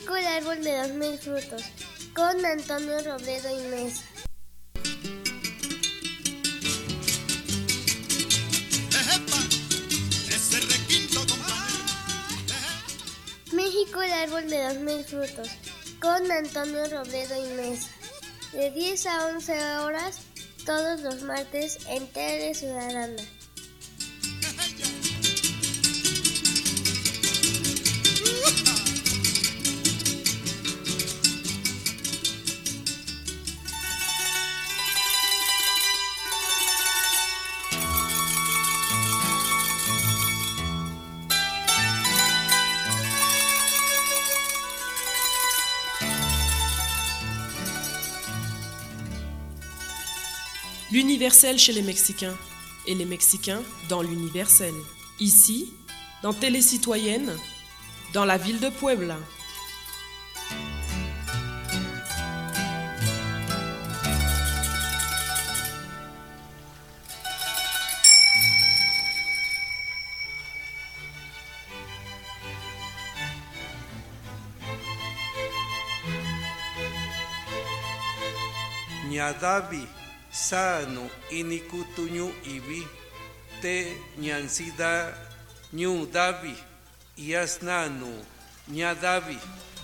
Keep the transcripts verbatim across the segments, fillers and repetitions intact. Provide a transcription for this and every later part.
México, el árbol de los mil frutos, con Antonio Robledo y Mesa. México, el árbol de los mil frutos, con Antonio Robledo y Mesa. De diez a once horas, todos los martes, en Tele Ciudadana. L'universel chez les Mexicains et les Mexicains dans l'universel. Ici, dans Télé Citoyenne, dans la ville de Puebla. Ñadavi sano inikutuñu ibi te ñansida ñu davi yasnanu ñadavi.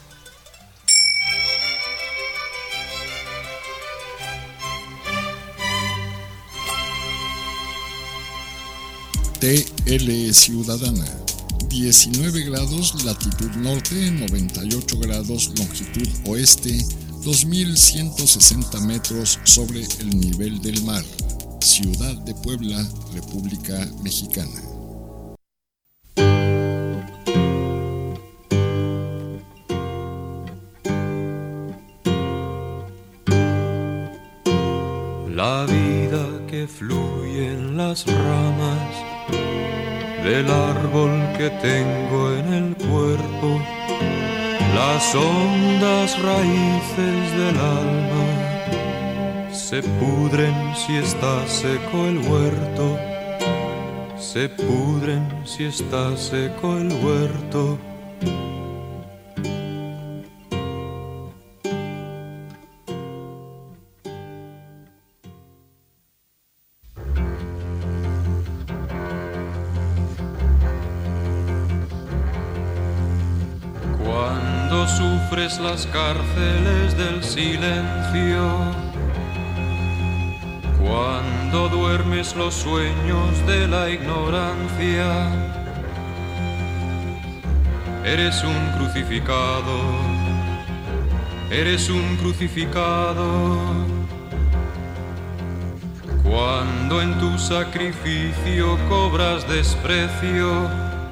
T L Ciudadana, diecinueve grados latitud norte, noventa y ocho grados longitud oeste, dos mil ciento sesenta metros sobre el nivel del mar. Ciudad de Puebla, República Mexicana. La vida que fluye en las ramas del árbol que tengo en el cuerpo, las hondas raíces del alma se pudren si está seco el huerto, se pudren si está seco el huerto. Cuando sufres las cárceles del silencio, cuando duermes los sueños de la ignorancia, eres un crucificado, eres un crucificado. Cuando en tu sacrificio cobras desprecio,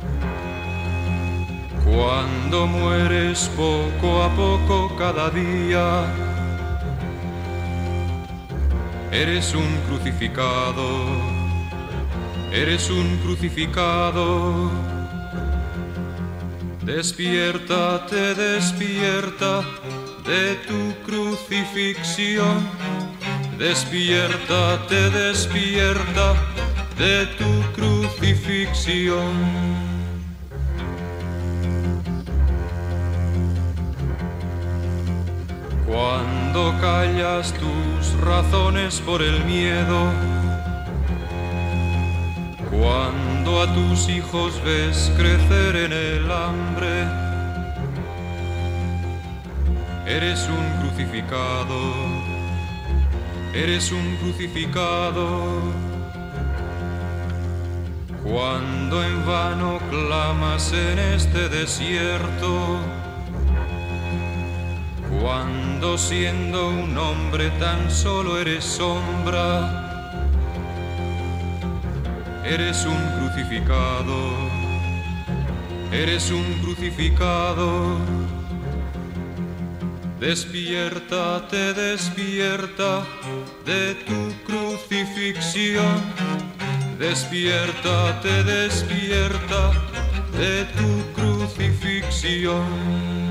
cuando mueres poco a poco cada día, eres un crucificado, eres un crucificado. Despiértate, despierta de tu crucifixión. Despiértate, despierta de tu crucifixión. Cuando callas tus razones por el miedo, cuando a tus hijos ves crecer en el hambre, eres un crucificado, eres un crucificado. Cuando en vano clamas en este desierto, cuando siendo un hombre tan solo eres sombra, eres un crucificado, eres un crucificado. Despiértate, despierta de tu crucifixión. Despiértate, despierta de tu crucifixión.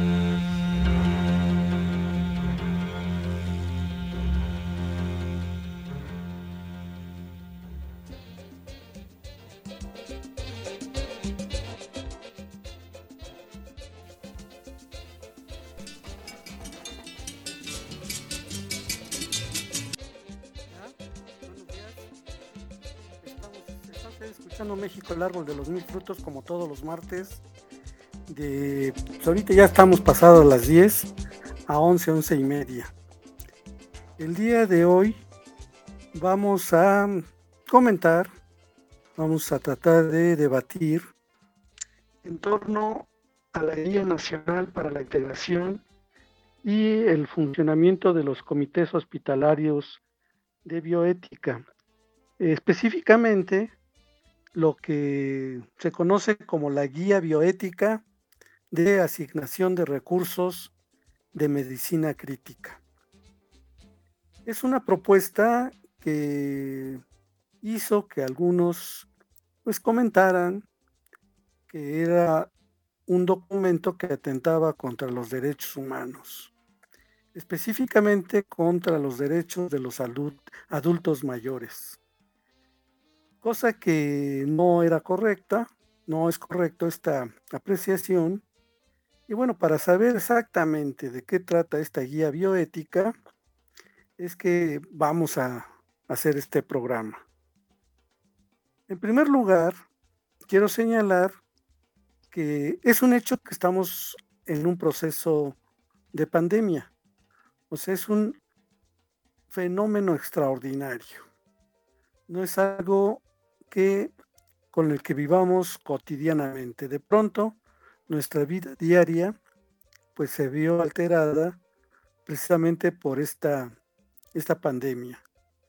escuchando México, el árbol de los mil frutos, como todos los martes. De, pues ahorita ya estamos pasados las diez a once, once y media. El día de hoy vamos a comentar, vamos a tratar de debatir en torno a la Guía Nacional para la Integración y el funcionamiento de los comités hospitalarios de bioética. Específicamente, lo que se conoce como la Guía Bioética de Asignación de Recursos de Medicina Crítica. Es una propuesta que hizo que algunos pues comentaran que era un documento que atentaba contra los derechos humanos, específicamente contra los derechos de los adultos mayores. Cosa que no era correcta, no es correcto esta apreciación. Y bueno, para saber exactamente de qué trata esta guía bioética, es que vamos a hacer este programa. En primer lugar, quiero señalar que es un hecho que estamos en un proceso de pandemia. O sea, es un fenómeno extraordinario. No es algo que con el que vivamos cotidianamente. De pronto, nuestra vida diaria pues se vio alterada precisamente por esta, esta pandemia.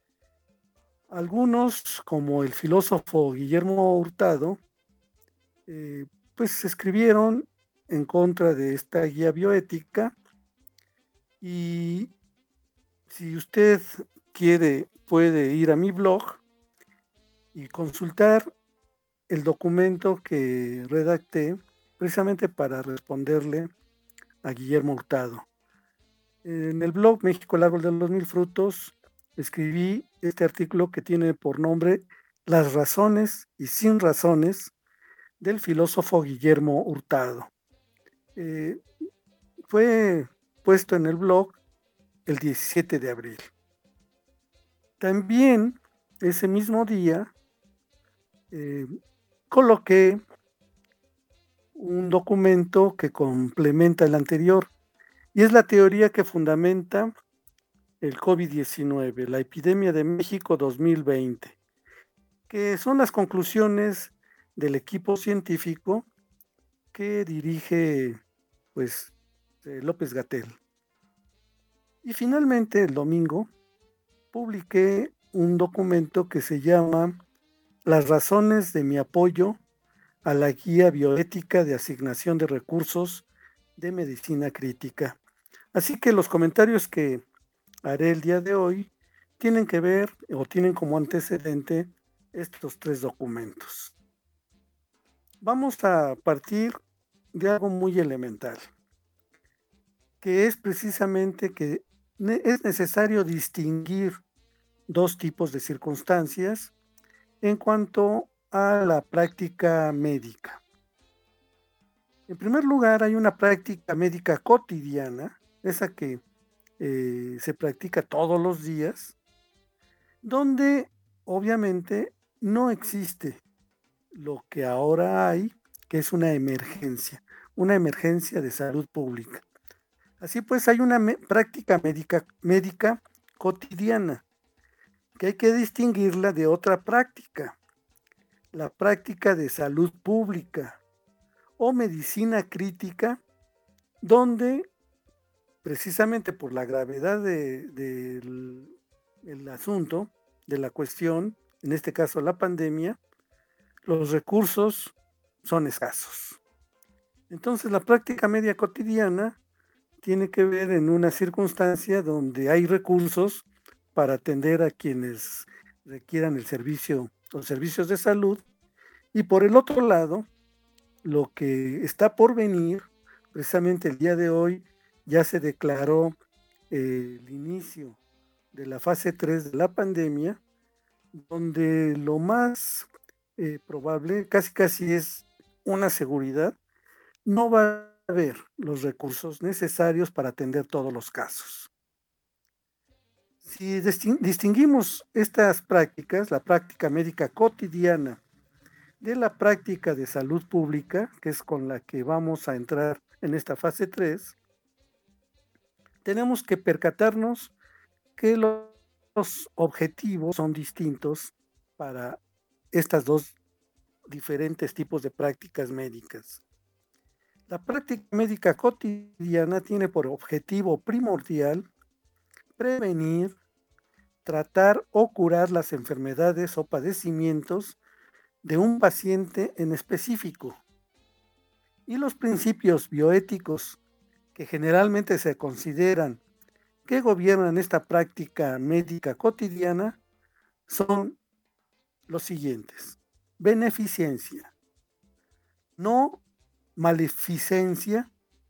Algunos, como el filósofo Guillermo Hurtado, eh, pues escribieron en contra de esta guía bioética, y si usted quiere puede ir a mi blog y consultar el documento que redacté precisamente para responderle a Guillermo Hurtado. En el blog México, el árbol de los mil frutos, escribí este artículo que tiene por nombre Las razones y sin razones del filósofo Guillermo Hurtado. Eh, fue puesto en el blog el diecisiete de abril. También ese mismo día eh, coloqué un documento que complementa el anterior, y es la teoría que fundamenta el COVID diecinueve, la epidemia de México dos mil veinte, que son las conclusiones del equipo científico que dirige pues eh, López-Gatell. Y finalmente el domingo publiqué un documento que se llama Las razones de mi apoyo a la guía bioética de asignación de recursos de medicina crítica. Así que los comentarios que haré el día de hoy tienen que ver o tienen como antecedente estos tres documentos. Vamos a partir de algo muy elemental, que es precisamente que es necesario distinguir dos tipos de circunstancias en cuanto a la práctica médica. En primer lugar, hay una práctica médica cotidiana, esa que eh, se practica todos los días, donde obviamente no existe lo que ahora hay, que es una emergencia, una emergencia de salud pública. Así pues, hay una me- práctica médica, médica cotidiana, que hay que distinguirla de otra práctica, la práctica de salud pública o medicina crítica, donde precisamente por la gravedad de, de el, el asunto, de la cuestión, en este caso la pandemia, los recursos son escasos. Entonces la práctica médica cotidiana tiene que ver en una circunstancia donde hay recursos para atender a quienes requieran el servicio, los servicios de salud, y por el otro lado, lo que está por venir, precisamente el día de hoy, ya se declaró eh, el inicio de la fase tres de la pandemia, donde lo más eh, probable, casi casi es una seguridad, no va a haber los recursos necesarios para atender todos los casos. Si distinguimos estas prácticas, la práctica médica cotidiana de la práctica de salud pública, que es con la que vamos a entrar en esta fase tres, tenemos que percatarnos que los objetivos son distintos para estas dos diferentes tipos de prácticas médicas. La práctica médica cotidiana tiene por objetivo primordial prevenir, tratar o curar las enfermedades o padecimientos de un paciente en específico. Y los principios bioéticos que generalmente se consideran que gobiernan esta práctica médica cotidiana son los siguientes: beneficencia, no maleficencia,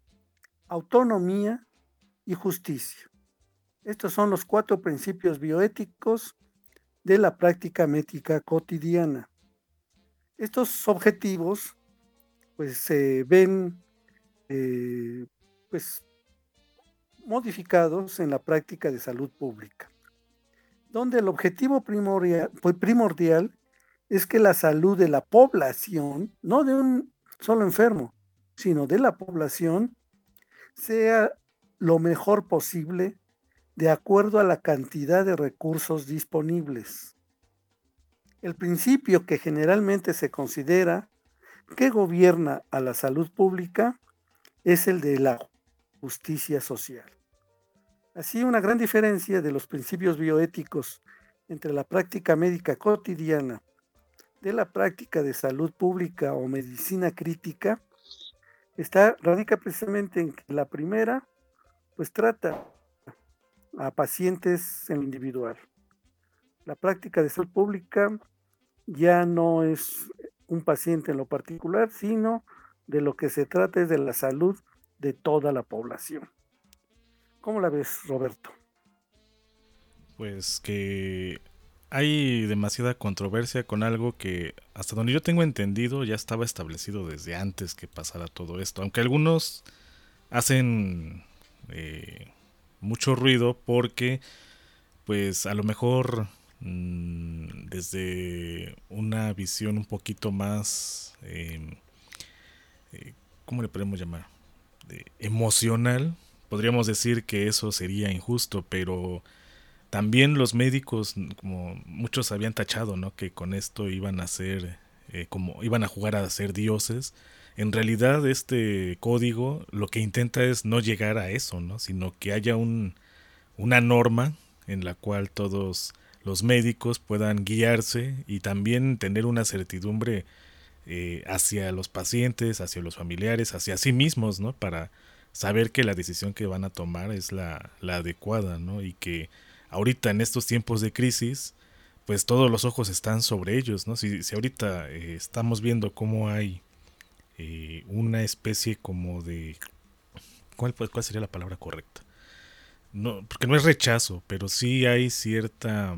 autonomía y justicia. Estos son los cuatro principios bioéticos de la práctica médica cotidiana. Estos objetivos pues se ven eh, pues modificados en la práctica de salud pública, donde el objetivo primordial, pues, primordial es que la salud de la población, no de un solo enfermo, sino de la población, sea lo mejor posible de acuerdo a la cantidad de recursos disponibles. El principio que generalmente se considera que gobierna a la salud pública es el de la justicia social. Así, una gran diferencia de los principios bioéticos entre la práctica médica cotidiana de la práctica de salud pública o medicina crítica está, radica precisamente en que la primera pues trata a pacientes en lo individual. La práctica de salud pública ya no es un paciente en lo particular, sino de lo que se trata es de la salud de toda la población. ¿Cómo la ves, Roberto? Pues que hay demasiada controversia con algo que, hasta donde yo tengo entendido, ya estaba establecido desde antes que pasara todo esto. Aunque algunos hacen eh, mucho ruido porque, pues a lo mejor mmm, desde una visión un poquito más, eh, eh, ¿cómo le podemos llamar? De emocional, podríamos decir que eso sería injusto, pero también los médicos, como muchos habían tachado, ¿no? Que con esto iban a ser, eh, como iban a jugar a ser dioses. En realidad este código lo que intenta es no llegar a eso, ¿no? Sino que haya un, una norma en la cual todos los médicos puedan guiarse y también tener una certidumbre eh, hacia los pacientes, hacia los familiares, hacia sí mismos, ¿no? Para saber que la decisión que van a tomar es la, la adecuada, ¿no? Y que ahorita en estos tiempos de crisis, pues todos los ojos están sobre ellos, ¿no? Si, si ahorita eh, estamos viendo cómo hay eh, una especie como de... ¿cuál, ¿Cuál sería la palabra correcta? No, porque no es rechazo, pero sí hay cierta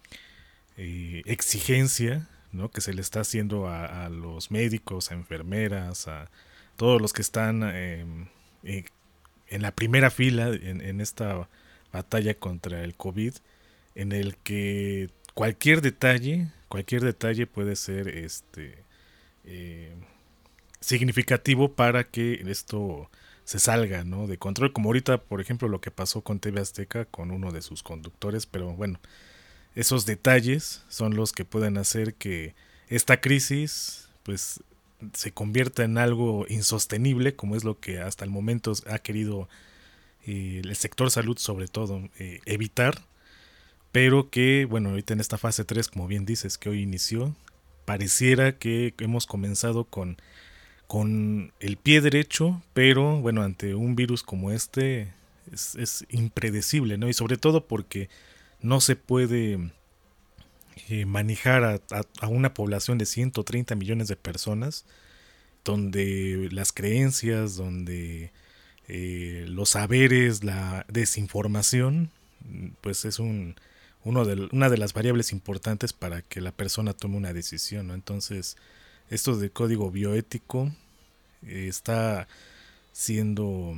eh, exigencia, ¿no? Que se le está haciendo a, a los médicos, a enfermeras, a todos los que están eh, eh, en la primera fila en, en esta batalla contra el COVID, en el que cualquier detalle, cualquier detalle puede ser este eh, significativo para que esto se salga, ¿no? de control, como ahorita, por ejemplo, lo que pasó con T V Azteca con uno de sus conductores, pero bueno, esos detalles son los que pueden hacer que esta crisis pues se convierta en algo insostenible, como es lo que hasta el momento ha querido eh, el sector salud sobre todo eh, evitar, pero que bueno, ahorita en esta fase tres, como bien dices, que hoy inició, pareciera que hemos comenzado con, con el pie derecho, pero bueno, ante un virus como este es, es impredecible, ¿no? Y sobre todo porque no se puede eh, manejar a, a, a una población de ciento treinta millones de personas, donde las creencias, donde eh, los saberes, la desinformación, pues es un, uno de, una de las variables importantes para que la persona tome una decisión, ¿no? Entonces, esto de código bioético eh, está siendo,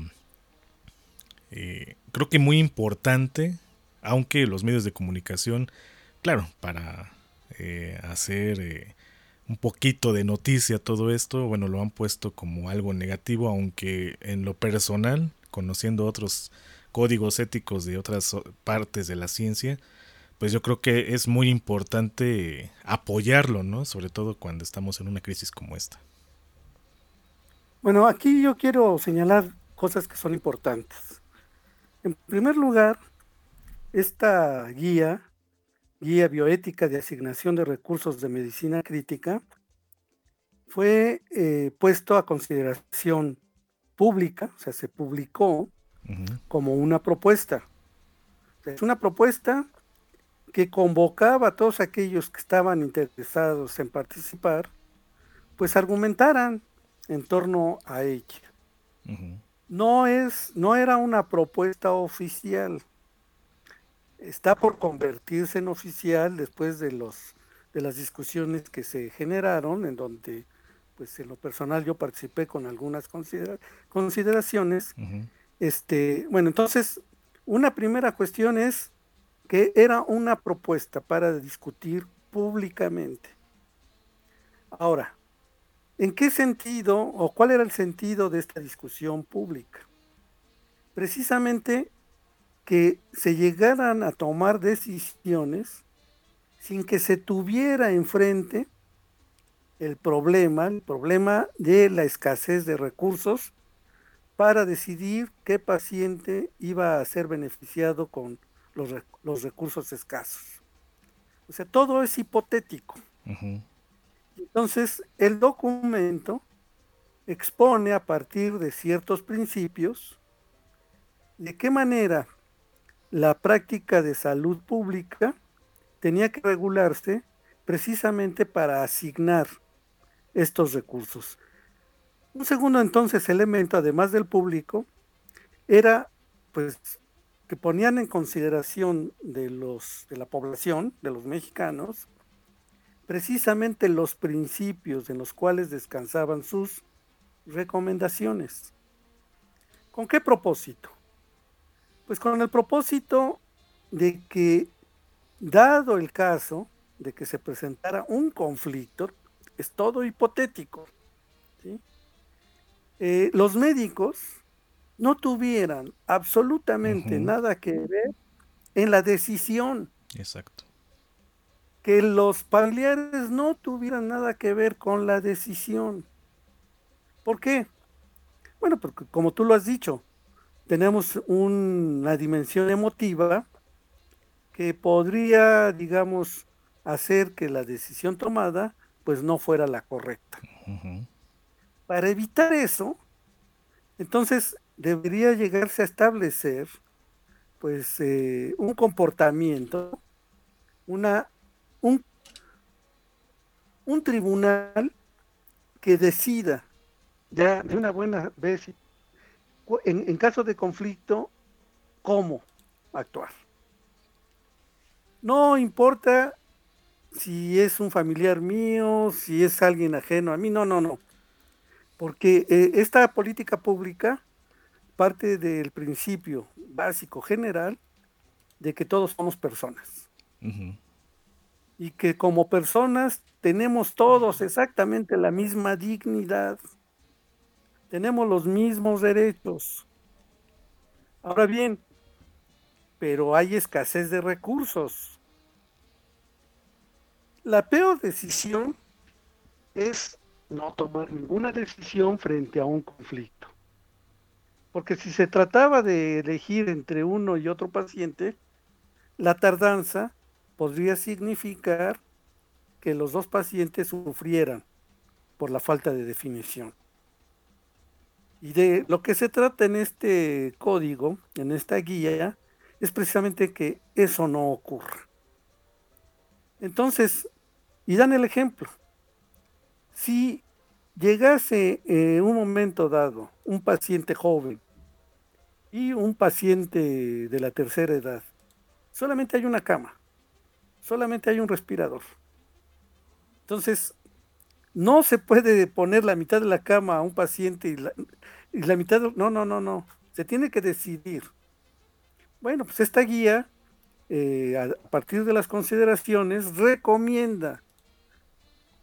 eh, creo que muy importante, aunque los medios de comunicación, claro, para eh, hacer eh, un poquito de noticia todo esto, bueno, lo han puesto como algo negativo, aunque en lo personal, conociendo otros códigos éticos de otras partes de la ciencia, pues yo creo que es muy importante apoyarlo, ¿no? Sobre todo cuando estamos en una crisis como esta. Bueno, aquí yo quiero señalar cosas que son importantes. En primer lugar, esta guía, guía bioética de asignación de recursos de medicina crítica, fue eh, puesto a consideración pública, o sea, se publicó uh-huh. como una propuesta. O sea, es una propuesta que convocaba a todos aquellos que estaban interesados en participar, pues argumentaran en torno a ella. Uh-huh. No es, no era una propuesta oficial. Está por convertirse en oficial después de los de las discusiones que se generaron, en donde, pues en lo personal yo participé con algunas considera- consideraciones. Uh-huh. Este, bueno, entonces, una primera cuestión es que era una propuesta para discutir públicamente. Ahora, ¿en qué sentido o cuál era el sentido de esta discusión pública? Precisamente que se llegaran a tomar decisiones sin que se tuviera enfrente el problema, el problema de la escasez de recursos para decidir qué paciente iba a ser beneficiado con los, los recursos escasos. O sea, todo es hipotético. Uh-huh. Entonces, el documento expone a partir de ciertos principios de qué manera la práctica de salud pública tenía que regularse precisamente para asignar estos recursos. Un segundo entonces elemento, además del público, era pues que ponían en consideración de los de la población, de los mexicanos, precisamente los principios en los cuales descansaban sus recomendaciones. ¿Con qué propósito? Pues con el propósito de que, dado el caso de que se presentara un conflicto, es todo hipotético, ¿sí? Eh, los médicos no tuvieran absolutamente uh-huh. nada que ver en la decisión. Exacto. Que los familiares no tuvieran nada que ver con la decisión. ¿Por qué? Bueno, porque como tú lo has dicho, tenemos un, una dimensión emotiva que podría, digamos, hacer que la decisión tomada pues no fuera la correcta. Uh-huh. Para evitar eso, entonces debería llegarse a establecer pues eh, un comportamiento, una, un, un tribunal que decida ya de una buena vez en, en caso de conflicto cómo actuar. No importa si es un familiar mío, si es alguien ajeno a mí, no, no, no. Porque eh, esta política pública parte del principio básico general de que todos somos personas. Uh-huh. Y que como personas tenemos todos exactamente la misma dignidad. Tenemos los mismos derechos. Ahora bien, pero hay escasez de recursos. La peor decisión es no tomar ninguna decisión frente a un conflicto. Porque si se trataba de elegir entre uno y otro paciente, la tardanza podría significar que los dos pacientes sufrieran por la falta de definición. Y de lo que se trata en este código, en esta guía, es precisamente que eso no ocurra. Entonces, y dan el ejemplo. Si llegase en eh, un momento dado un paciente joven y un paciente de la tercera edad, solamente hay una cama, solamente hay un respirador. Entonces, no se puede poner la mitad de la cama a un paciente y la, y la mitad, de, no, no, no, no, se tiene que decidir. Bueno, pues esta guía, eh, a partir de las consideraciones, recomienda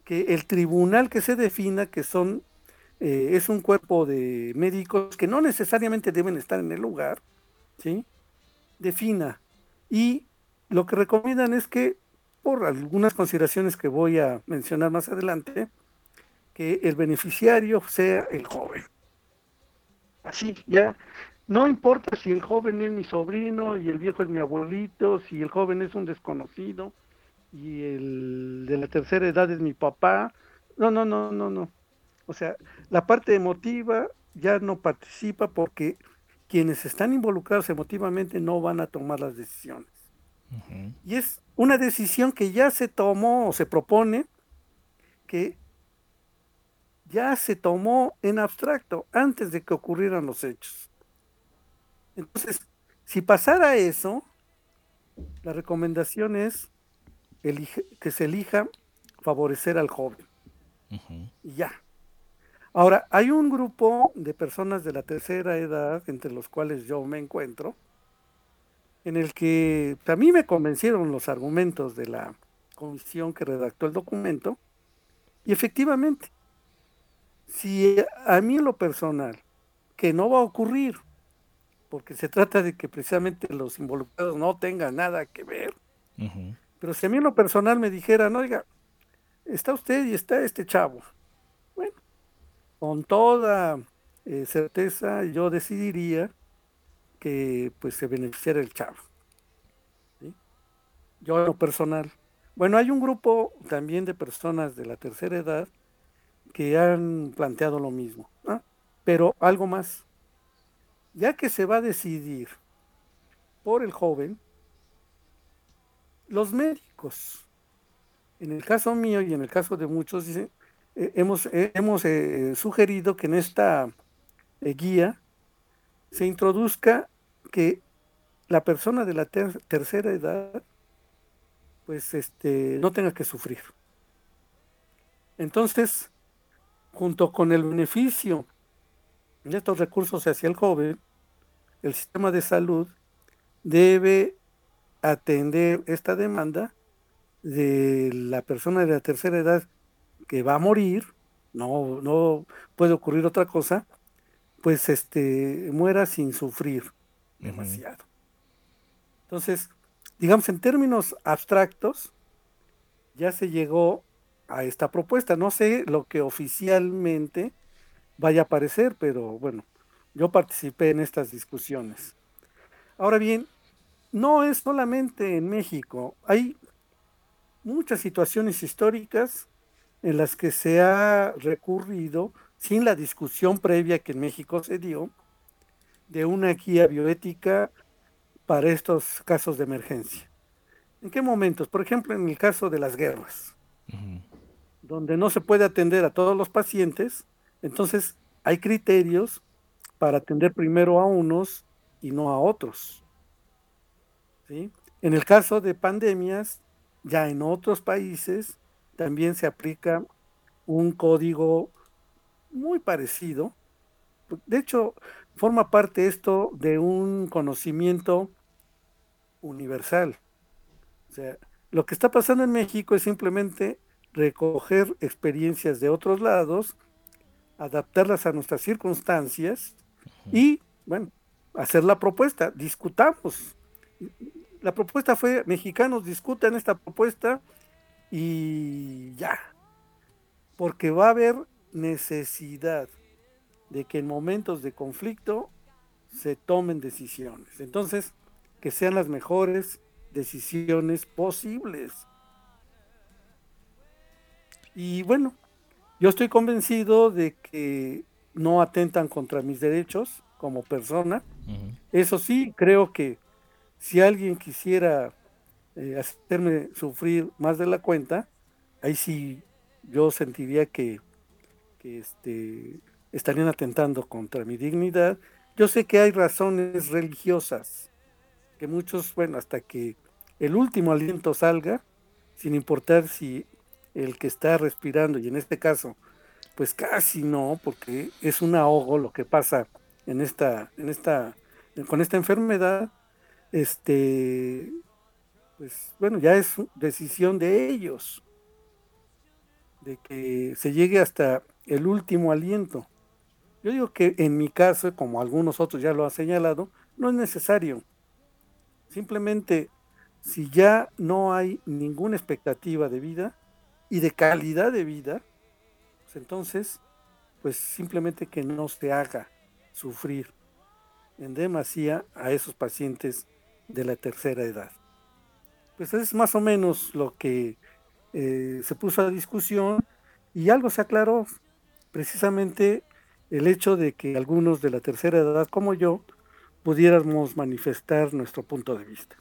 que el tribunal que se defina, que son eh, es un cuerpo de médicos que no necesariamente deben estar en el lugar, ¿sí? Defina. Y lo que recomiendan es que, por algunas consideraciones que voy a mencionar más adelante, que el beneficiario sea el joven. Así, ya. No importa si el joven es mi sobrino y el viejo es mi abuelito, si el joven es un desconocido y el de la tercera edad es mi papá. No, no, no, no, no. O sea, la parte emotiva ya no participa porque quienes están involucrados emotivamente no van a tomar las decisiones. Uh-huh. Y es una decisión que ya se tomó o se propone, que ya se tomó en abstracto antes de que ocurrieran los hechos. Entonces, si pasara eso, la recomendación es elige, que se elija favorecer al joven. Uh-huh. Y ya. Ahora, hay un grupo de personas de la tercera edad, entre los cuales yo me encuentro, en el que a mí me convencieron los argumentos de la comisión que redactó el documento, y efectivamente, si a mí en lo personal, que no va a ocurrir, porque se trata de que precisamente los involucrados no tengan nada que ver, uh-huh. Pero si a mí en lo personal me dijeran, oiga, está usted y está este chavo, bueno, con toda eh, certeza yo decidiría que pues se beneficiara el chavo, ¿sí? Yo en lo personal. Bueno, hay un grupo también de personas de la tercera edad que han planteado lo mismo, ¿no? Pero algo más, ya que se va a decidir por el joven, los médicos, en el caso mío y en el caso de muchos, dicen, eh, hemos, eh, hemos eh, sugerido que en esta eh, guía se introduzca que la persona de la ter- tercera edad pues este, no tenga que sufrir. Entonces, junto con el beneficio de estos recursos hacia el joven, el sistema de salud debe atender esta demanda de la persona de la tercera edad que va a morir, no, no puede ocurrir otra cosa, pues este muera sin sufrir uh-huh. demasiado. Entonces, digamos en términos abstractos, ya se llegó a esta propuesta. No sé lo que oficialmente vaya a aparecer, pero bueno, yo participé en estas discusiones. Ahora bien, no es solamente en México, hay muchas situaciones históricas en las que se ha recurrido, sin la discusión previa que en México se dio, de una guía bioética para estos casos de emergencia. ¿En qué momentos? Por ejemplo, en el caso de las guerras, uh-huh. donde no se puede atender a todos los pacientes, entonces hay criterios para atender primero a unos y no a otros, ¿sí? En el caso de pandemias, ya en otros países también se aplica un código muy parecido. De hecho, forma parte esto de un conocimiento universal. O sea, lo que está pasando en México es simplemente recoger experiencias de otros lados, adaptarlas a nuestras circunstancias y, bueno, hacer la propuesta. Discutamos. La propuesta fue, mexicanos discutan esta propuesta y ya. Porque va a haber necesidad de que en momentos de conflicto se tomen decisiones. Entonces, que sean las mejores decisiones posibles. Y bueno, yo estoy convencido de que no atentan contra mis derechos como persona. Uh-huh. Eso sí, creo que si alguien quisiera eh, hacerme sufrir más de la cuenta, ahí sí yo sentiría que, que este, estarían atentando contra mi dignidad. Yo sé que hay razones religiosas, que muchos, bueno, hasta que el último aliento salga, sin importar si el que está respirando, y en este caso, pues casi no, porque es un ahogo lo que pasa en esta, en esta, con esta enfermedad, este, pues bueno, ya es decisión de ellos, de que se llegue hasta el último aliento. Yo digo que en mi caso, como algunos otros ya lo han señalado, no es necesario. Simplemente, si ya no hay ninguna expectativa de vida y de calidad de vida, pues entonces, pues simplemente que no se haga sufrir en demasía a esos pacientes de la tercera edad. Pues es más o menos lo que eh, se puso a discusión y algo se aclaró, precisamente el hecho de que algunos de la tercera edad como yo pudiéramos manifestar nuestro punto de vista.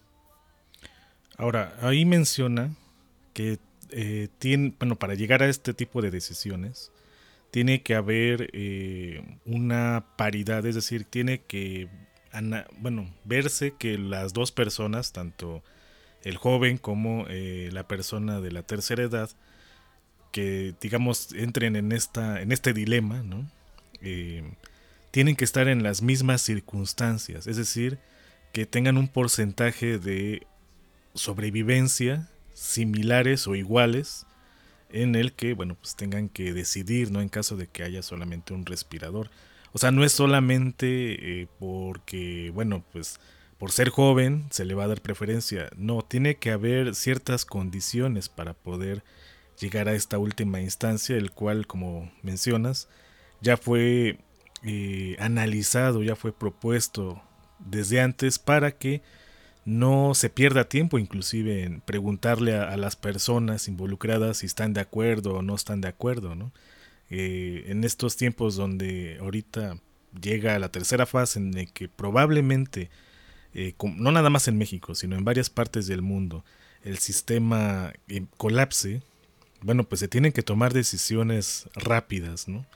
Ahora, ahí menciona que eh, tiene, bueno, para llegar a este tipo de decisiones tiene que haber eh, una paridad, es decir, tiene que ana, bueno, verse que las dos personas, tanto el joven como eh, la persona de la tercera edad, que digamos entren en esta en este dilema, ¿no? Eh, tienen que estar en las mismas circunstancias, es decir, que tengan un porcentaje de sobrevivencia similares o iguales, en el que, bueno, pues tengan que decidir, ¿no? En caso de que haya solamente un respirador. O sea, no es solamente eh, porque, bueno, pues por ser joven se le va a dar preferencia. No, tiene que haber ciertas condiciones para poder llegar a esta última instancia, el cual, como mencionas, ya fue eh, analizado, ya fue propuesto desde antes para que no se pierda tiempo inclusive en preguntarle a, a las personas involucradas si están de acuerdo o no están de acuerdo, ¿no? Eh, en estos tiempos donde ahorita llega la tercera fase en la que probablemente, eh, no nada más en México, sino en varias partes del mundo, el sistema eh, colapse, bueno, pues se tienen que tomar decisiones rápidas, ¿no?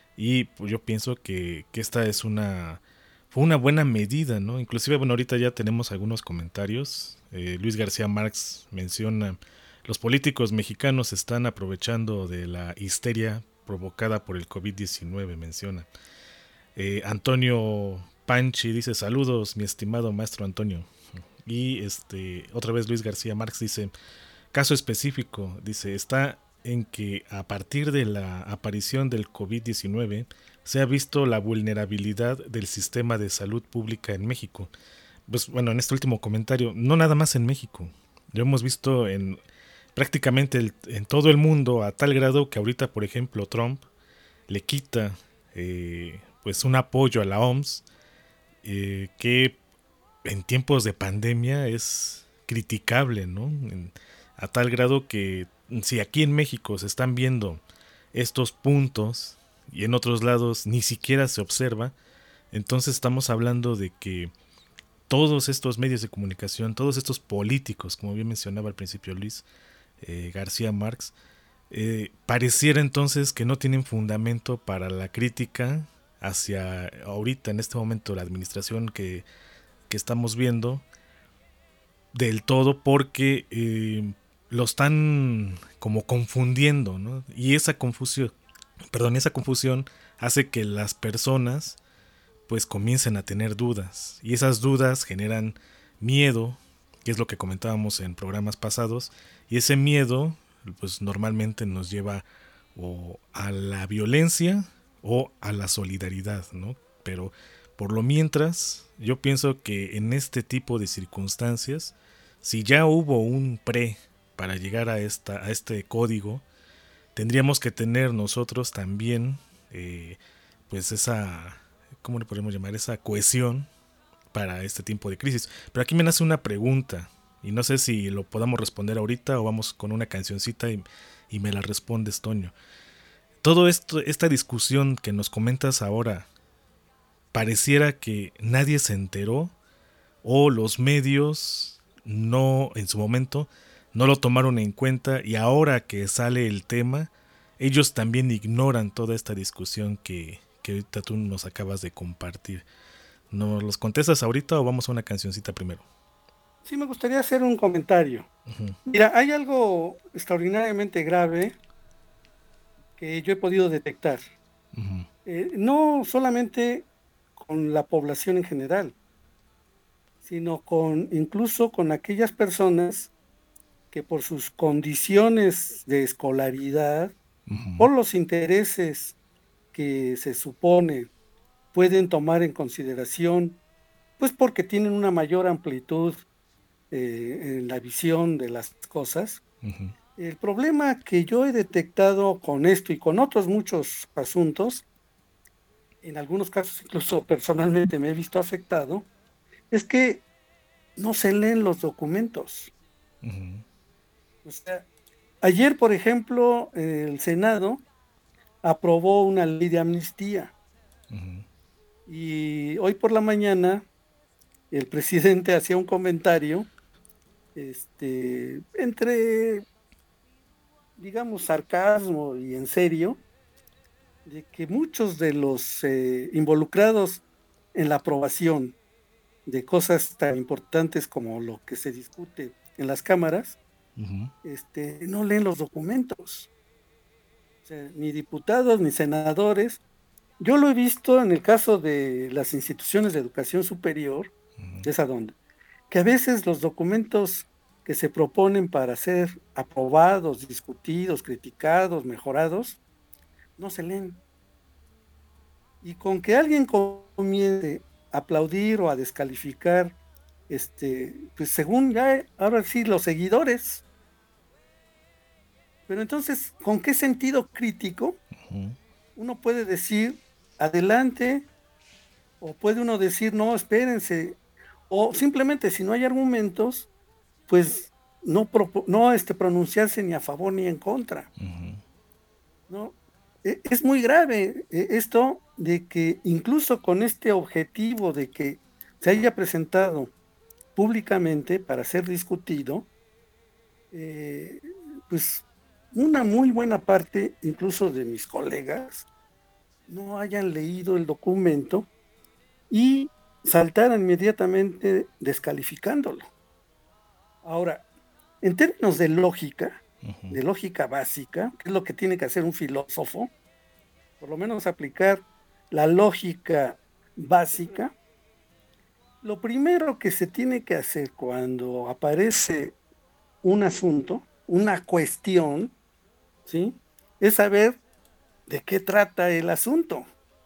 Y pues yo pienso que, que esta es una fue una buena medida, ¿no? Inclusive, bueno, ahorita ya tenemos algunos comentarios. Eh, Luis García Márquez menciona: los políticos mexicanos están aprovechando de la histeria provocada por el covid diecinueve, menciona. Eh, Antonio Panchi dice: saludos, mi estimado maestro Antonio. Y este otra vez Luis García Márquez dice: caso específico, dice, está en que a partir de la aparición del covid diecinueve se ha visto la vulnerabilidad del sistema de salud pública en México. Pues bueno, en este último comentario, no nada más en México, lo hemos visto en prácticamente el, en todo el mundo, a tal grado que ahorita, por ejemplo, Trump le quita eh, pues un apoyo a la O M S, eh, que en tiempos de pandemia es criticable, ¿no? En, a tal grado que si aquí en México se están viendo estos puntos y en otros lados ni siquiera se observa, entonces estamos hablando de que todos estos medios de comunicación, todos estos políticos, como bien mencionaba al principio Luis eh, García Márquez, eh, pareciera entonces que no tienen fundamento para la crítica hacia ahorita, en este momento, la administración que, que estamos viendo del todo, porque eh, lo están como confundiendo, ¿no? Y esa confusión, perdón, esa confusión hace que las personas pues comiencen a tener dudas, y esas dudas generan miedo, que es lo que comentábamos en programas pasados, y ese miedo pues normalmente nos lleva o a la violencia o a la solidaridad, ¿no? Pero por lo mientras, yo pienso que en este tipo de circunstancias, si ya hubo un pre para llegar a, esta, a este código, tendríamos que tener nosotros también eh, pues esa, ¿cómo le podemos llamar? Esa cohesión para este tipo de crisis. Pero aquí me nace una pregunta, y no sé si lo podamos responder ahorita o vamos con una cancioncita y, y me la respondes, Toño. Todo esto, esta discusión que nos comentas ahora, pareciera que nadie se enteró, o los medios no, en su momento, no lo tomaron en cuenta, y ahora que sale el tema, ellos también ignoran toda esta discusión que, que ahorita tú nos acabas de compartir. ¿Nos los contestas ahorita o vamos a una cancioncita primero? Sí, me gustaría hacer un comentario. Uh-huh. Mira, hay algo extraordinariamente grave que yo he podido detectar. Uh-huh. Eh, no solamente con la población en general, sino con incluso con aquellas personas que por sus condiciones de escolaridad uh-huh. por los intereses que se supone pueden tomar en consideración, pues porque tienen una mayor amplitud eh, en la visión de las cosas. Uh-huh. El problema que yo he detectado con esto y con otros muchos asuntos, en algunos casos incluso personalmente me he visto afectado, es que no se leen los documentos. Uh-huh. O sea, ayer, por ejemplo, el Senado aprobó una ley de amnistía. Uh-huh. Y hoy por la mañana el presidente hacía un comentario este, entre, digamos, sarcasmo y en serio, de que muchos de los eh, involucrados en la aprobación de cosas tan importantes como lo que se discute en las cámaras, uh-huh. este, no leen los documentos. O sea, ni diputados ni senadores. Yo lo he visto en el caso de las instituciones de educación superior, uh-huh. es a donde, que a veces los documentos que se proponen para ser aprobados, discutidos, criticados, mejorados, no se leen. Y con que alguien comience a aplaudir o a descalificar, este, pues según ya, ahora sí, los seguidores. Pero entonces, ¿con qué sentido crítico uh-huh. uno puede decir adelante? O puede uno decir, no, espérense. O simplemente, si no hay argumentos, pues no, no este, pronunciarse ni a favor ni en contra. Uh-huh. ¿No? Es muy grave esto de que incluso con este objetivo de que se haya presentado públicamente para ser discutido, eh, pues una muy buena parte, incluso de mis colegas, no hayan leído el documento y saltaran inmediatamente descalificándolo. Ahora, en términos de lógica, uh-huh. de lógica básica, que es lo que tiene que hacer un filósofo, por lo menos aplicar la lógica básica, lo primero que se tiene que hacer cuando aparece un asunto, una cuestión, ¿sí?, es saber de qué trata el asunto.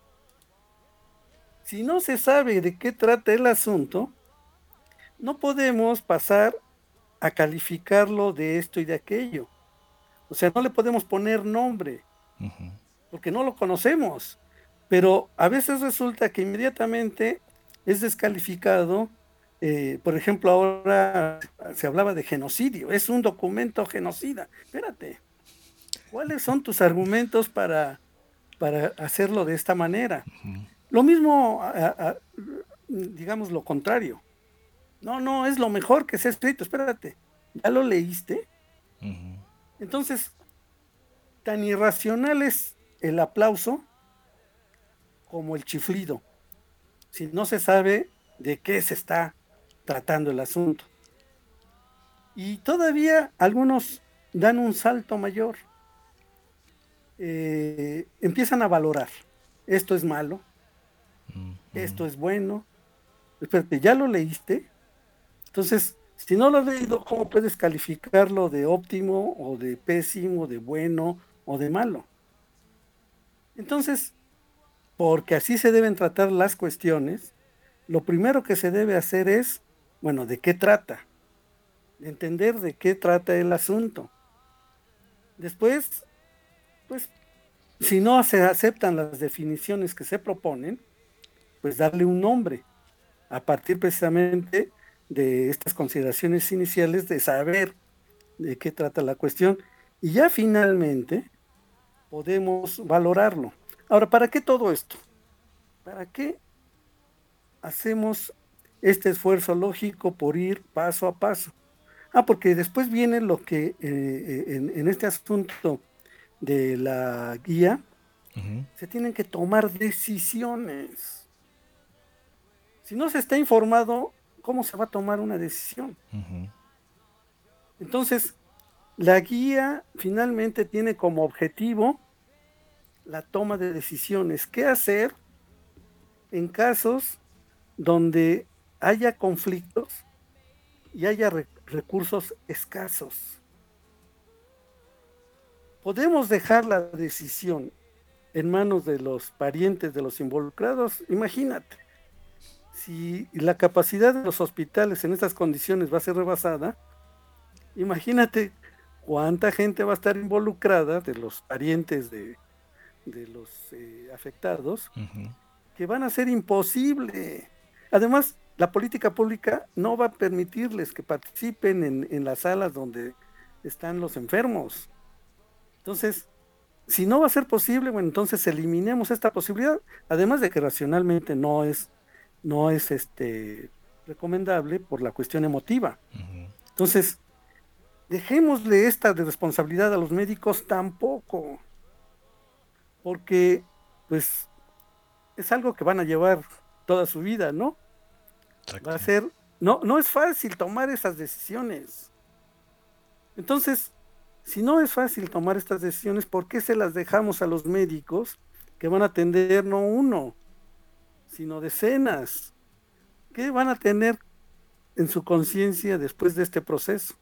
Si no se sabe de qué trata el asunto, no podemos pasar a calificarlo de esto y de aquello. O sea, no le podemos poner nombre, uh-huh. porque no lo conocemos. Pero a veces resulta que inmediatamente es descalificado. Eh, por ejemplo, ahora se hablaba de genocidio. Es un documento genocida. Espérate. ¿Cuáles son tus argumentos para, para hacerlo de esta manera? Uh-huh. Lo mismo, a, a, digamos lo contrario. No, no, es lo mejor que se ha escrito. Espérate, ¿ya lo leíste? Uh-huh. Entonces, tan irracional es el aplauso como el chiflido, si no se sabe de qué se está tratando el asunto. Y todavía algunos dan un salto mayor. Eh, empiezan a valorar. Esto es malo, uh-huh. esto es bueno. Espérate, ¿ya lo leíste? Entonces, si no lo has leído, ¿cómo puedes calificarlo de óptimo o de pésimo, de bueno o de malo? Entonces, porque así se deben tratar las cuestiones, lo primero que se debe hacer es, bueno, ¿de qué trata? Entender de qué trata el asunto. Después, pues, si no se aceptan las definiciones que se proponen, pues darle un nombre, a partir precisamente de estas consideraciones iniciales de saber de qué trata la cuestión, y ya finalmente podemos valorarlo. Ahora, ¿para qué todo esto? ¿Para qué hacemos este esfuerzo lógico por ir paso a paso? Ah, porque después viene lo que eh, en, en este asunto de la guía, uh-huh. se tienen que tomar decisiones. Si no se está informado, ¿cómo se va a tomar una decisión? Uh-huh. Entonces, la guía finalmente tiene como objetivo la toma de decisiones. ¿Qué hacer en casos donde haya conflictos y haya re- recursos escasos? podemos dejar la decisión en manos de los parientes de los involucrados. Imagínate, si la capacidad de los hospitales en estas condiciones va a ser rebasada, imagínate cuánta gente va a estar involucrada de los parientes de, de los eh, afectados, uh-huh. que van a ser imposible. Además, la política pública no va a permitirles que participen en, en las salas donde están los enfermos. Entonces, si no va a ser posible, bueno, entonces eliminemos esta posibilidad, además de que racionalmente no es, no es este, recomendable por la cuestión emotiva. Uh-huh. Entonces, dejémosle esta de responsabilidad a los médicos tampoco, porque pues es algo que van a llevar toda su vida, ¿no? Exacto. Va a ser, no, no es fácil tomar esas decisiones. Entonces, si no es fácil tomar estas decisiones, ¿por qué se las dejamos a los médicos que van a atender no uno, sino decenas? ¿Qué van a tener en su conciencia después de este proceso?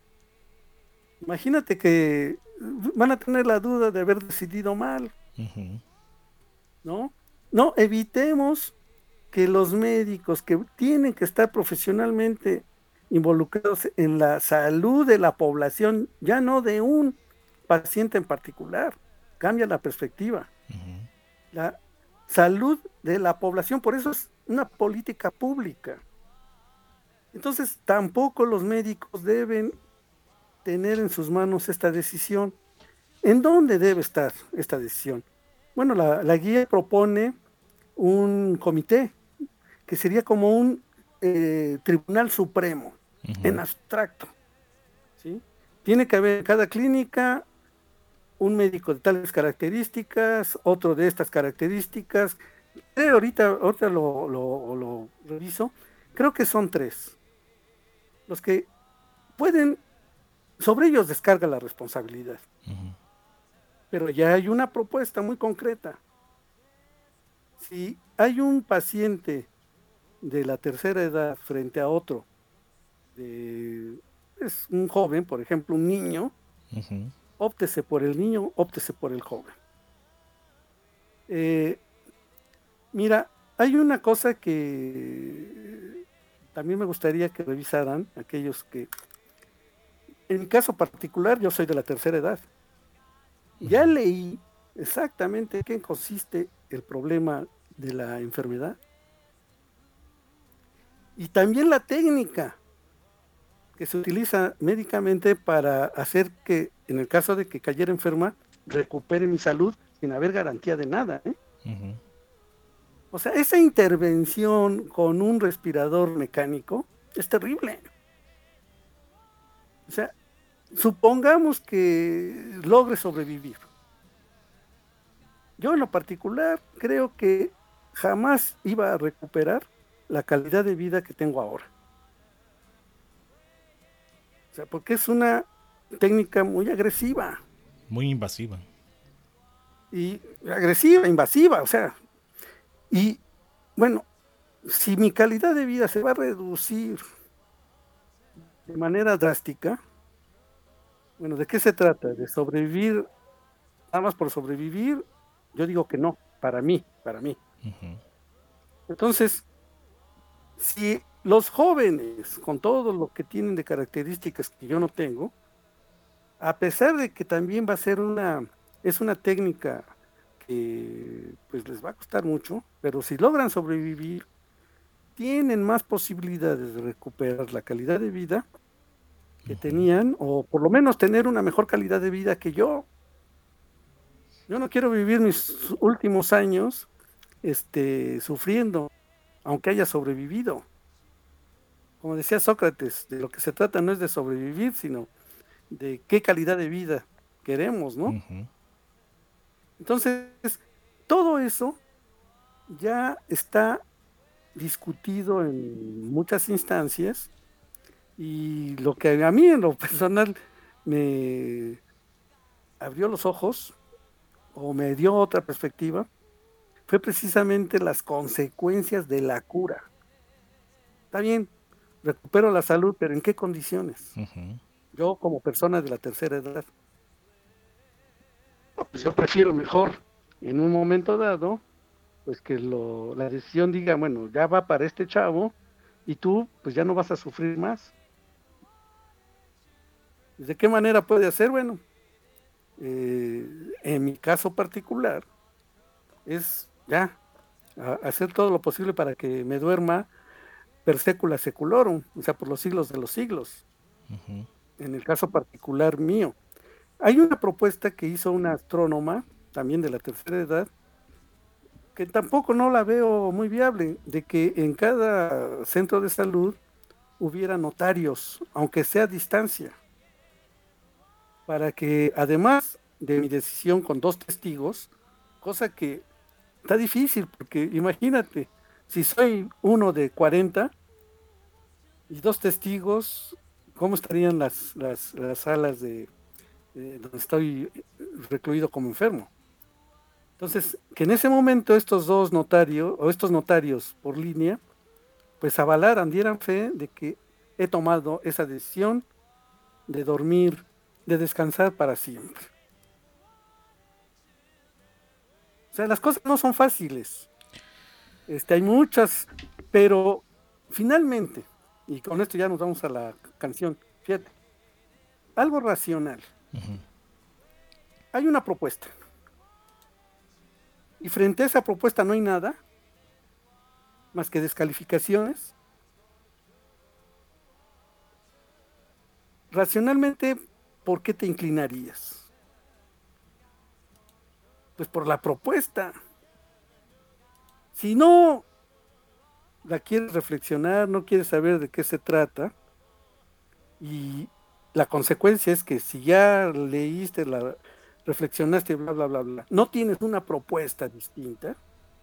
Imagínate que van a tener la duda de haber decidido mal, uh-huh. ¿no? No, evitemos que los médicos que tienen que estar profesionalmente involucrados en la salud de la población, ya no de un paciente en particular, cambia la perspectiva. Uh-huh. La salud de la población, por eso es una política pública. Entonces, tampoco los médicos deben tener en sus manos esta decisión. ¿En dónde debe estar esta decisión? Bueno, la, la guía propone un comité, que sería como un eh, tribunal supremo, uh-huh. en abstracto, ¿sí? Tiene que haber en cada clínica un médico de tales características, otro de estas características. Eh, ahorita ahorita lo, lo, lo reviso, creo que son tres los que pueden, sobre ellos descarga la responsabilidad. Uh-huh. Pero ya hay una propuesta muy concreta. Si hay un paciente de la tercera edad frente a otro, de, es un joven, por ejemplo, un niño, uh-huh. óptese por el niño, óptese por el joven. Eh, mira, hay una cosa que también me gustaría que revisaran aquellos que, en mi caso particular, yo soy de la tercera edad. Ya leí exactamente en qué consiste el problema de la enfermedad y también la técnica que se utiliza médicamente para hacer que, en el caso de que cayera enferma, recupere mi salud sin haber garantía de nada, ¿eh? Uh-huh. O sea, esa intervención con un respirador mecánico es terrible. O sea, supongamos que logre sobrevivir. Yo en lo particular creo que jamás iba a recuperar la calidad de vida que tengo ahora. O sea, porque es una técnica muy agresiva. Muy invasiva. Y agresiva, invasiva, o sea. Y bueno, si mi calidad de vida se va a reducir de manera drástica, bueno, ¿de qué se trata? ¿De sobrevivir nada más por sobrevivir? Yo digo que no, para mí, para mí. Uh-huh. Entonces, si los jóvenes, con todo lo que tienen de características que yo no tengo, a pesar de que también va a ser una, es una técnica que pues les va a costar mucho, pero si logran sobrevivir, tienen más posibilidades de recuperar la calidad de vida que uh-huh. tenían, o por lo menos tener una mejor calidad de vida que yo. Yo no quiero vivir mis últimos años este, sufriendo, aunque haya sobrevivido. Como decía Sócrates, de lo que se trata no es de sobrevivir, sino de qué calidad de vida queremos, ¿no? Uh-huh. Entonces, todo eso ya está discutido en muchas instancias, y lo que a mí en lo personal me abrió los ojos o me dio otra perspectiva fue precisamente las consecuencias de la cura. Está bien, recupero la salud, pero ¿en qué condiciones? Uh-huh. Yo como persona de la tercera edad. pues yo prefiero mejor en un momento dado, pues que lo, la decisión diga, bueno, ya va para este chavo y tú pues ya no vas a sufrir más. ¿De qué manera puede hacer? Bueno, eh, en mi caso particular es ya a, hacer todo lo posible para que me duerma per secula seculorum, o sea, por los siglos de los siglos. Uh-huh. En el caso particular mío. Hay una propuesta que hizo una astrónoma, también de la tercera edad, que tampoco no la veo muy viable, de que en cada centro de salud hubiera notarios, aunque sea a distancia, para que además de mi decisión con dos testigos, cosa que está difícil, porque imagínate, si soy uno de cuarenta y dos testigos, ¿cómo estarían las, las, las salas de, de donde estoy recluido como enfermo? Entonces, que en ese momento estos dos notarios, o estos notarios por línea, pues avalaran, dieran fe de que he tomado esa decisión de dormir, de descansar para siempre. O sea, las cosas no son fáciles. Este, hay muchas, pero finalmente, y con esto ya nos vamos a la canción, fíjate, algo racional. Uh-huh. Hay una propuesta. Y frente a esa propuesta no hay nada más que descalificaciones. Racionalmente, ¿por qué te inclinarías? Pues por la propuesta. Si no la quieres reflexionar, no quieres saber de qué se trata, y la consecuencia es que si ya leíste, la reflexionaste, bla, bla, bla, bla, no tienes una propuesta distinta,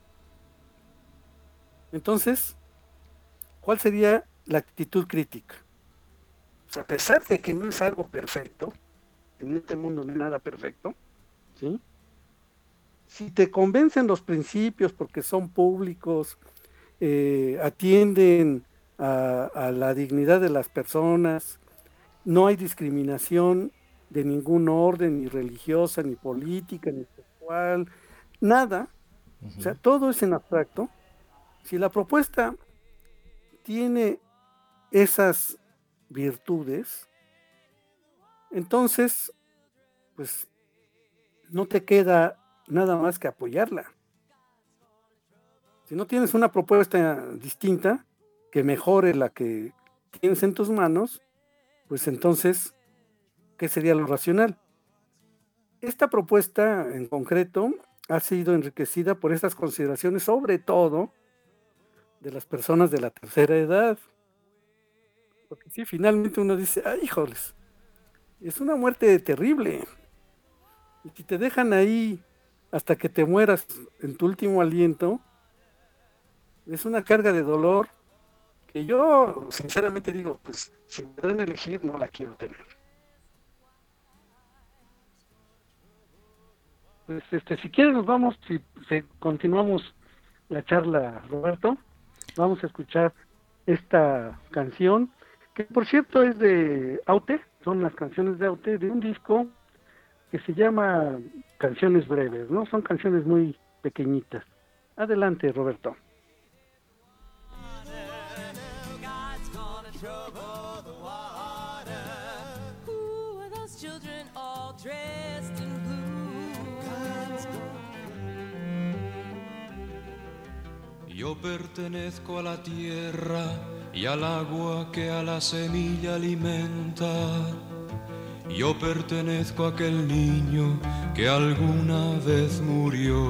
entonces, ¿cuál sería la actitud crítica? O sea, a pesar de que no es algo perfecto, en este mundo no hay nada perfecto, ¿sí? Si te convencen los principios porque son públicos, eh, atienden a, a la dignidad de las personas, no hay discriminación de ningún orden, ni religiosa, ni política, ni sexual, nada, uh-huh. O sea, todo es en abstracto. Si la propuesta tiene esas virtudes, entonces, pues, no te queda nada más que apoyarla. Si no tienes una propuesta distinta que mejore la que tienes en tus manos, pues entonces, ¿qué sería lo racional? Esta propuesta en concreto ha sido enriquecida por estas consideraciones, sobre todo de las personas de la tercera edad. Porque sí, finalmente uno dice, ay, híjoles, es una muerte terrible. Y si te dejan ahí hasta que te mueras en tu último aliento, es una carga de dolor que yo sinceramente digo, pues si me dan a elegir no la quiero tener. Pues este, si quieres nos vamos, si, si continuamos la charla, Roberto, vamos a escuchar esta canción, que por cierto es de Aute, son las canciones de Aute, de un disco que se llama Canciones Breves, ¿no? Son canciones muy pequeñitas. Adelante, Roberto. Yo pertenezco a la tierra y al agua que a la semilla alimenta. Yo pertenezco a aquel niño que alguna vez murió.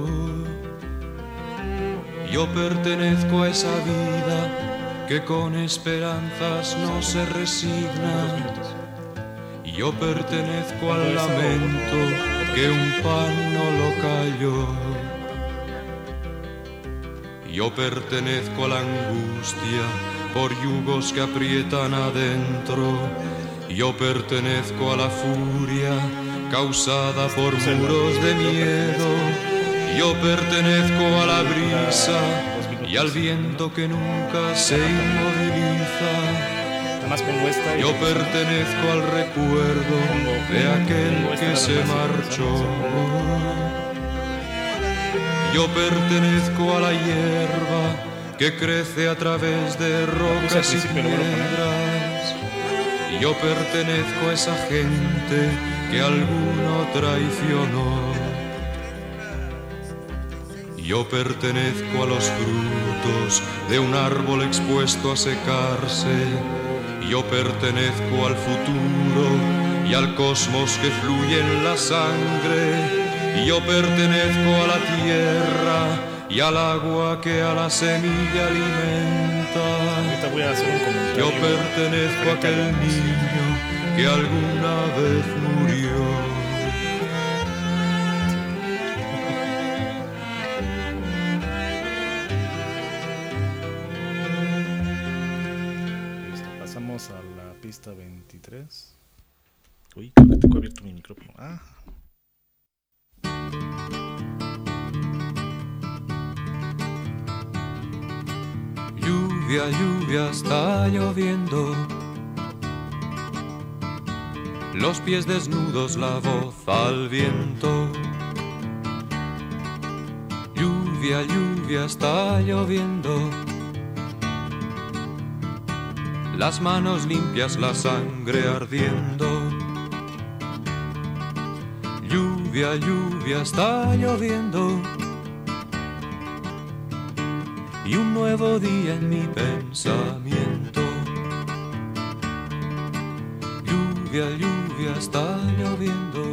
Yo pertenezco a esa vida que con esperanzas no se resigna. Yo pertenezco al lamento que un pan no lo calló. Yo pertenezco a la angustia por yugos que aprietan adentro. Yo pertenezco a la furia causada por muros de miedo. Yo pertenezco a la brisa y al viento que nunca se inmoviliza. Yo pertenezco al recuerdo de aquel que que se marchó. Yo pertenezco a la hierba que crece a través de rocas y piedras. Yo pertenezco a esa gente que alguno traicionó. Yo pertenezco a los frutos de un árbol expuesto a secarse. Yo pertenezco al futuro y al cosmos que fluye en la sangre. Yo pertenezco a la tierra y al agua que a la semilla alimenta. Ahorita voy a hacer un comentario. Yo pertenezco a aquel niño que alguna vez murió. Pasamos a la pista veintitrés. Uy, creo que tengo abierto mi micrófono. Ah. Lluvia, lluvia, está lloviendo. Los pies desnudos, la voz al viento. Lluvia, lluvia, está lloviendo. Las manos limpias, la sangre ardiendo. Lluvia, lluvia, está lloviendo. Y un nuevo día en mi pensamiento. Lluvia, lluvia, está lloviendo.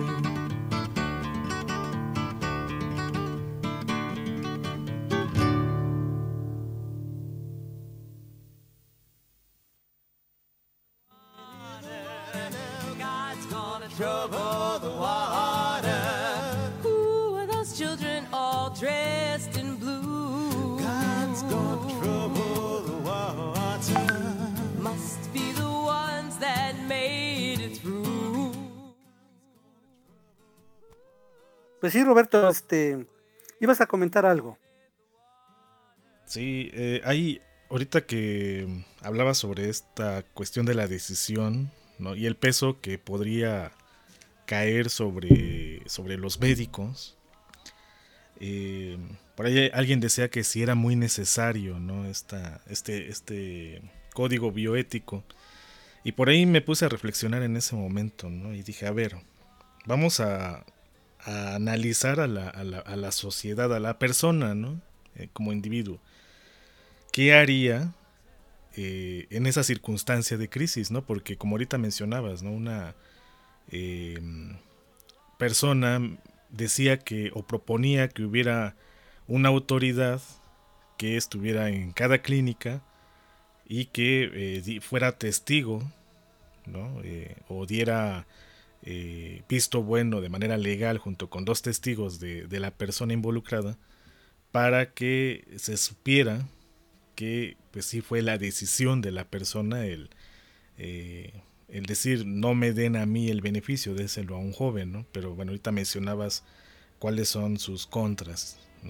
Trouble the water. Who are those children all dressed in blue? God's gonna trouble the water. Must be the ones that made it through. Pues sí, Roberto, este, ibas a comentar algo. Sí, eh, hay, ahorita que hablaba sobre esta cuestión de la decisión, ¿no? Y el peso que podría caer sobre, sobre los médicos. Eh, por ahí alguien decía que si era muy necesario, ¿no? Esta, este, este código bioético. Y por ahí me puse a reflexionar en ese momento, ¿no? Y dije, a ver, vamos a, a analizar a la, a, la, a la sociedad, a la persona, ¿no? Eh, como individuo. ¿Qué haría eh, en esa circunstancia de crisis, ¿no? Porque como ahorita mencionabas, ¿no? Una Eh, persona decía que o proponía que hubiera una autoridad que estuviera en cada clínica y que eh, di, fuera testigo, ¿no? Eh, o diera eh, visto bueno de manera legal junto con dos testigos de, de la persona involucrada para que se supiera que pues sí fue la decisión de la persona el eh, el decir no me den a mí el beneficio, déselo a un joven, ¿no? Pero bueno, ahorita mencionabas cuáles son sus contras, ¿no?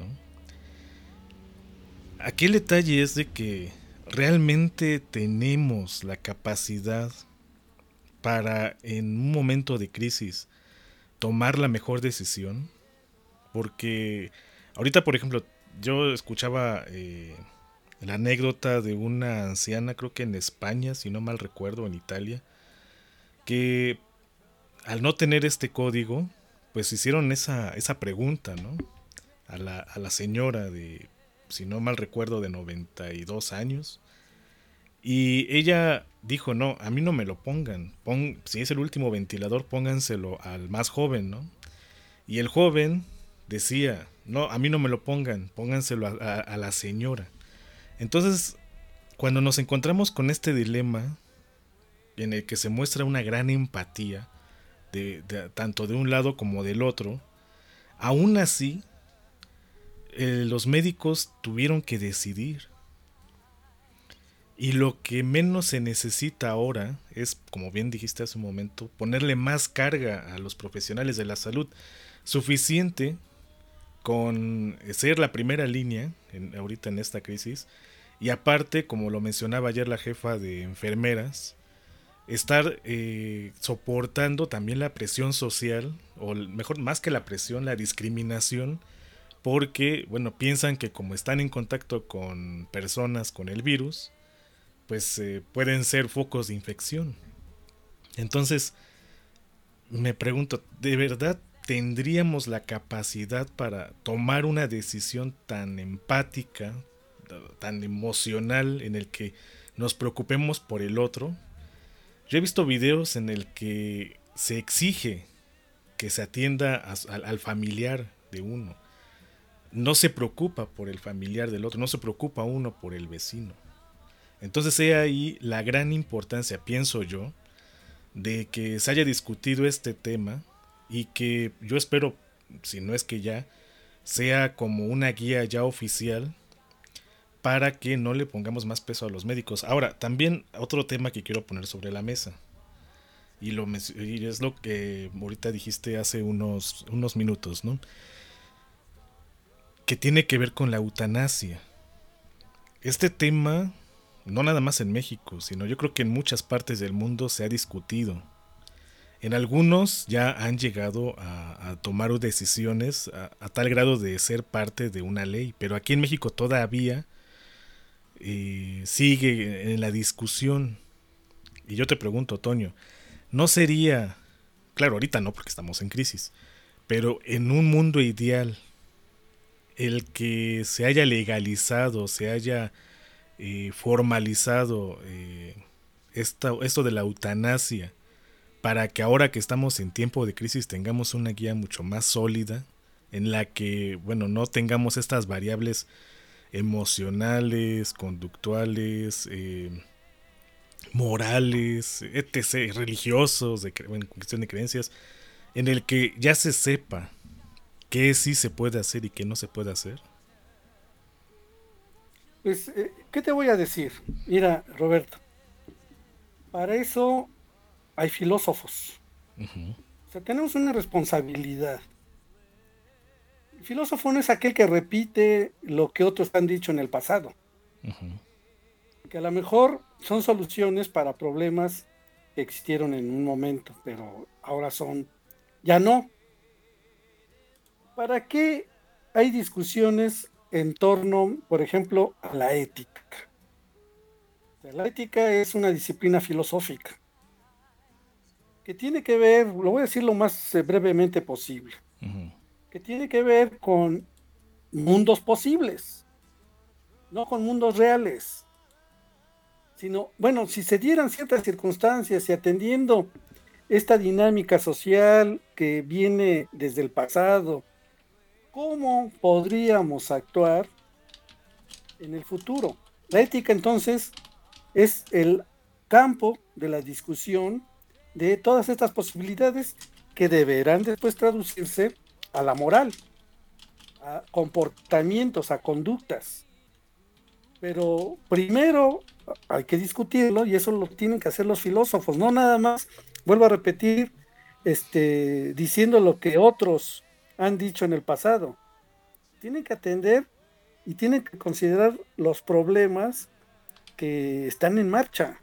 Aquí el detalle es de que realmente tenemos la capacidad para en un momento de crisis tomar la mejor decisión, porque ahorita por ejemplo yo escuchaba eh, la anécdota de una anciana, creo que en España, si no mal recuerdo, en Italia, que al no tener este código, pues hicieron esa, esa pregunta, ¿no? A la, a la señora de, si no mal recuerdo, de noventa y dos años. Y ella dijo, no, a mí no me lo pongan. Pon, si es el último ventilador, pónganselo al más joven, ¿no? Y el joven decía, no, a mí no me lo pongan, pónganselo a, a, a la señora. Entonces, cuando nos encontramos con este dilema, en el que se muestra una gran empatía, de, de, tanto de un lado como del otro, aún así, eh, los médicos tuvieron que decidir. Y lo que menos se necesita ahora es, como bien dijiste hace un momento, ponerle más carga a los profesionales de la salud. Suficiente con ser la primera línea en, ahorita en esta crisis. Y aparte, como lo mencionaba ayer la jefa de enfermeras, estar eh, soportando también la presión social, o mejor, más que la presión, la discriminación, porque, bueno, piensan que como están en contacto con personas con el virus, pues eh, pueden ser focos de infección. Entonces, me pregunto, ¿de verdad tendríamos la capacidad para tomar una decisión tan empática, tan emocional, en el que nos preocupemos por el otro? Yo he visto videos en el que se exige que se atienda a, a, al familiar de uno. No se preocupa por el familiar del otro, no se preocupa uno por el vecino. Entonces he ahí la gran importancia, pienso yo, de que se haya discutido este tema y que yo espero, si no es que ya, sea como una guía ya oficial para que no le pongamos más peso a los médicos. Ahora, también otro tema que quiero poner sobre la mesa, y, lo, y es lo que ahorita dijiste hace unos, unos minutos, ¿no? Que tiene que ver con la eutanasia. Este tema, no nada más en México, sino yo creo que en muchas partes del mundo se ha discutido. En algunos ya han llegado a, a tomar decisiones a, a tal grado de ser parte de una ley, pero aquí en México todavía eh, sigue en la discusión. Y yo te pregunto, Toño, ¿no sería, claro, ahorita no porque estamos en crisis, pero en un mundo ideal, el que se haya legalizado, se haya eh, formalizado eh, esta, esto de la eutanasia, para que ahora que estamos en tiempo de crisis tengamos una guía mucho más sólida, en la que, bueno, no tengamos estas variables emocionales, conductuales, eh, morales, etcétera, religiosos, de, bueno, cuestión de creencias, en el que ya se sepa qué sí se puede hacer y qué no se puede hacer? Pues, eh, ¿qué te voy a decir? Mira, Roberto, para eso hay filósofos. Uh-huh. O sea, tenemos una responsabilidad. El filósofo no es aquel que repite lo que otros han dicho en el pasado. Uh-huh. Que a lo mejor son soluciones para problemas que existieron en un momento, pero ahora son, ya no. ¿Para qué hay discusiones en torno, por ejemplo, a la ética? La ética es una disciplina filosófica que tiene que ver, lo voy a decir lo más brevemente posible, uh-huh. que tiene que ver con mundos posibles, no con mundos reales, sino, bueno, si se dieran ciertas circunstancias y atendiendo esta dinámica social que viene desde el pasado, ¿cómo podríamos actuar en el futuro? La ética, entonces, es el campo de la discusión de todas estas posibilidades que deberán después traducirse a la moral, a comportamientos, a conductas. Pero primero hay que discutirlo y eso lo tienen que hacer los filósofos, no nada más, vuelvo a repetir, este, diciendo lo que otros han dicho en el pasado. Tienen que atender y tienen que considerar los problemas que están en marcha.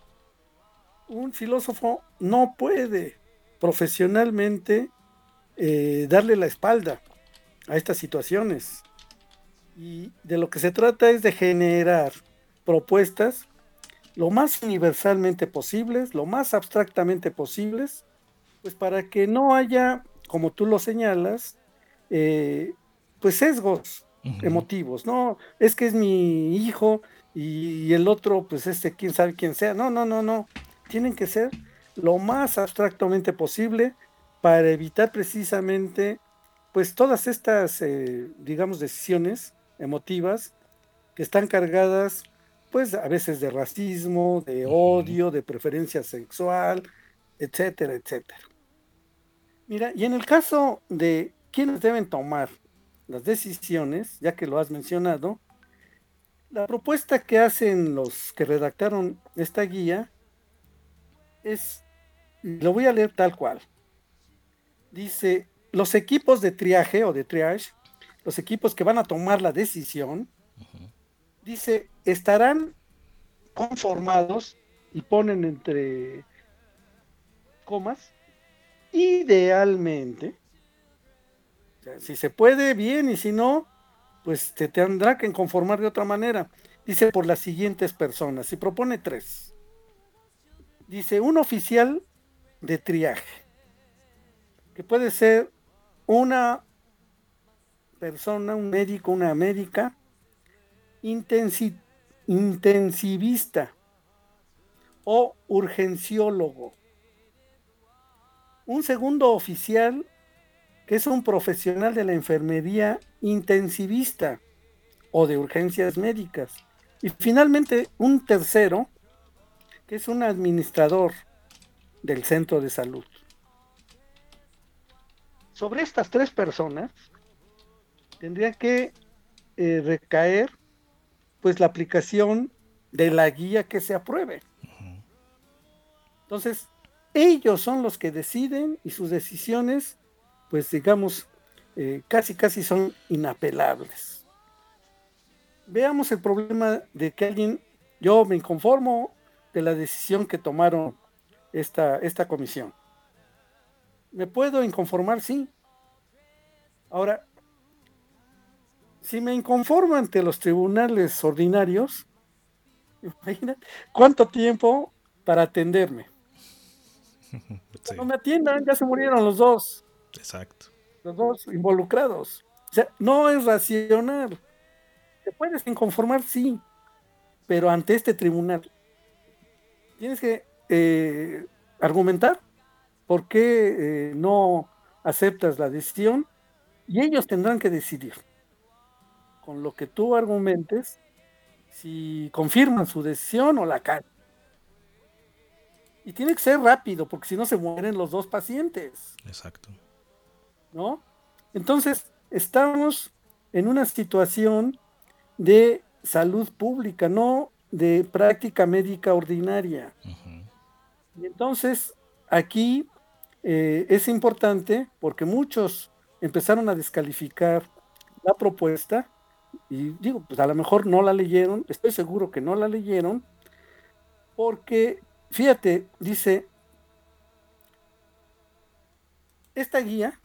Un filósofo no puede profesionalmente eh, darle la espalda a estas situaciones. Y de lo que se trata es de generar propuestas lo más universalmente posibles, lo más abstractamente posibles, pues para que no haya, como tú lo señalas, eh, pues sesgos uh-huh. emotivos, no, es que es mi hijo y el otro, pues este, quién sabe quién sea, no, no, no, no, tienen que ser lo más abstractamente posible para evitar precisamente, pues todas estas, eh, digamos, decisiones emotivas que están cargadas, pues a veces de racismo, de odio, de preferencia sexual, etcétera, etcétera. Mira, y en el caso de quienes deben tomar las decisiones, ya que lo has mencionado, la propuesta que hacen los que redactaron esta guía es, lo voy a leer tal cual, dice, los equipos de triaje o de triage, los equipos que van a tomar la decisión, uh-huh. dice, estarán conformados, y ponen entre comas, idealmente, o sea, si se puede, bien, y si no, pues se tendrá que conformar de otra manera. Dice por las siguientes personas, y propone tres. Dice un oficial de triaje, que puede ser una persona, un médico, una médica, intensi- intensivista o urgenciólogo. Un segundo oficial que es un profesional de la enfermería intensivista o de urgencias médicas. Y finalmente un tercero que es un administrador del centro de salud. Sobre estas tres personas tendría que eh, recaer pues la aplicación de la guía que se apruebe. Entonces, ellos son los que deciden y sus decisiones, pues digamos, eh, casi casi son inapelables. Veamos el problema de que alguien, yo me inconformo de la decisión que tomaron esta, esta comisión. ¿Me puedo inconformar? Sí. Ahora, si me inconformo ante los tribunales ordinarios, imagina cuánto tiempo para atenderme. Sí, Cuando me atiendan, ya se murieron los dos, exacto. los dos involucrados. O sea, no es racional. Te puedes inconformar, sí, pero ante este tribunal tienes que eh, argumentar por qué eh, no aceptas la decisión y ellos tendrán que decidir con lo que tú argumentes si confirman su decisión o la caen. Y tiene que ser rápido, porque si no se mueren los dos pacientes, Exacto. ¿no? Entonces, estamos en una situación de salud pública, no de práctica médica ordinaria. Uh-huh. Y entonces, aquí eh, es importante, porque muchos empezaron a descalificar la propuesta, y digo, pues a lo mejor no la leyeron, estoy seguro que no la leyeron, porque, fíjate, dice, esta guía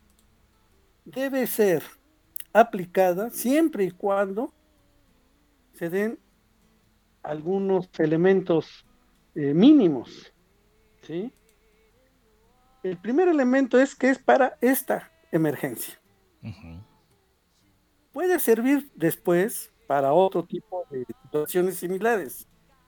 debe ser aplicada siempre y cuando se den algunos elementos eh, mínimos, ¿sí? El primer elemento es que es para esta emergencia. Uh-huh. Puede servir después para otro tipo de situaciones similares,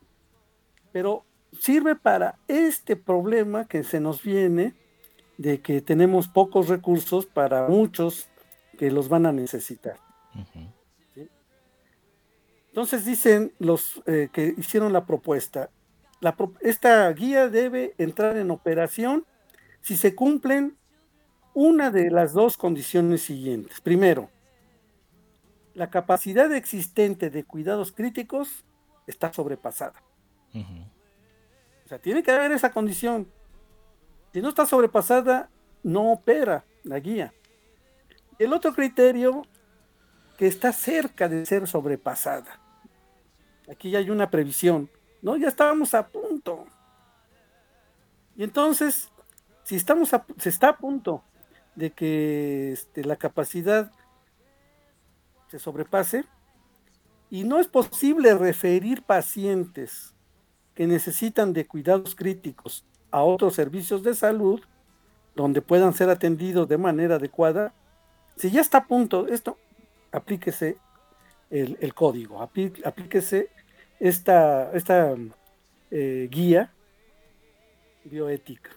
pero sirve para este problema que se nos viene de que tenemos pocos recursos para muchos que los van a necesitar. Uh-huh. ¿Sí? Entonces dicen los eh, que hicieron la propuesta, la pro esta guía debe entrar en operación si se cumplen una de las dos condiciones siguientes. Primero, la capacidad existente de cuidados críticos está sobrepasada. Uh-huh. O sea, tiene que haber esa condición. Si no está sobrepasada, no opera la guía. El otro criterio, que está cerca de ser sobrepasada. Aquí ya hay una previsión, ¿no? Ya estábamos a punto. Y entonces, si estamos a, se está a punto de que este, la capacidad se sobrepase, y no es posible referir pacientes que necesitan de cuidados críticos a otros servicios de salud donde puedan ser atendidos de manera adecuada, si ya está a punto, esto, aplíquese el, el código, apl, aplíquese esta, esta eh, guía bioética.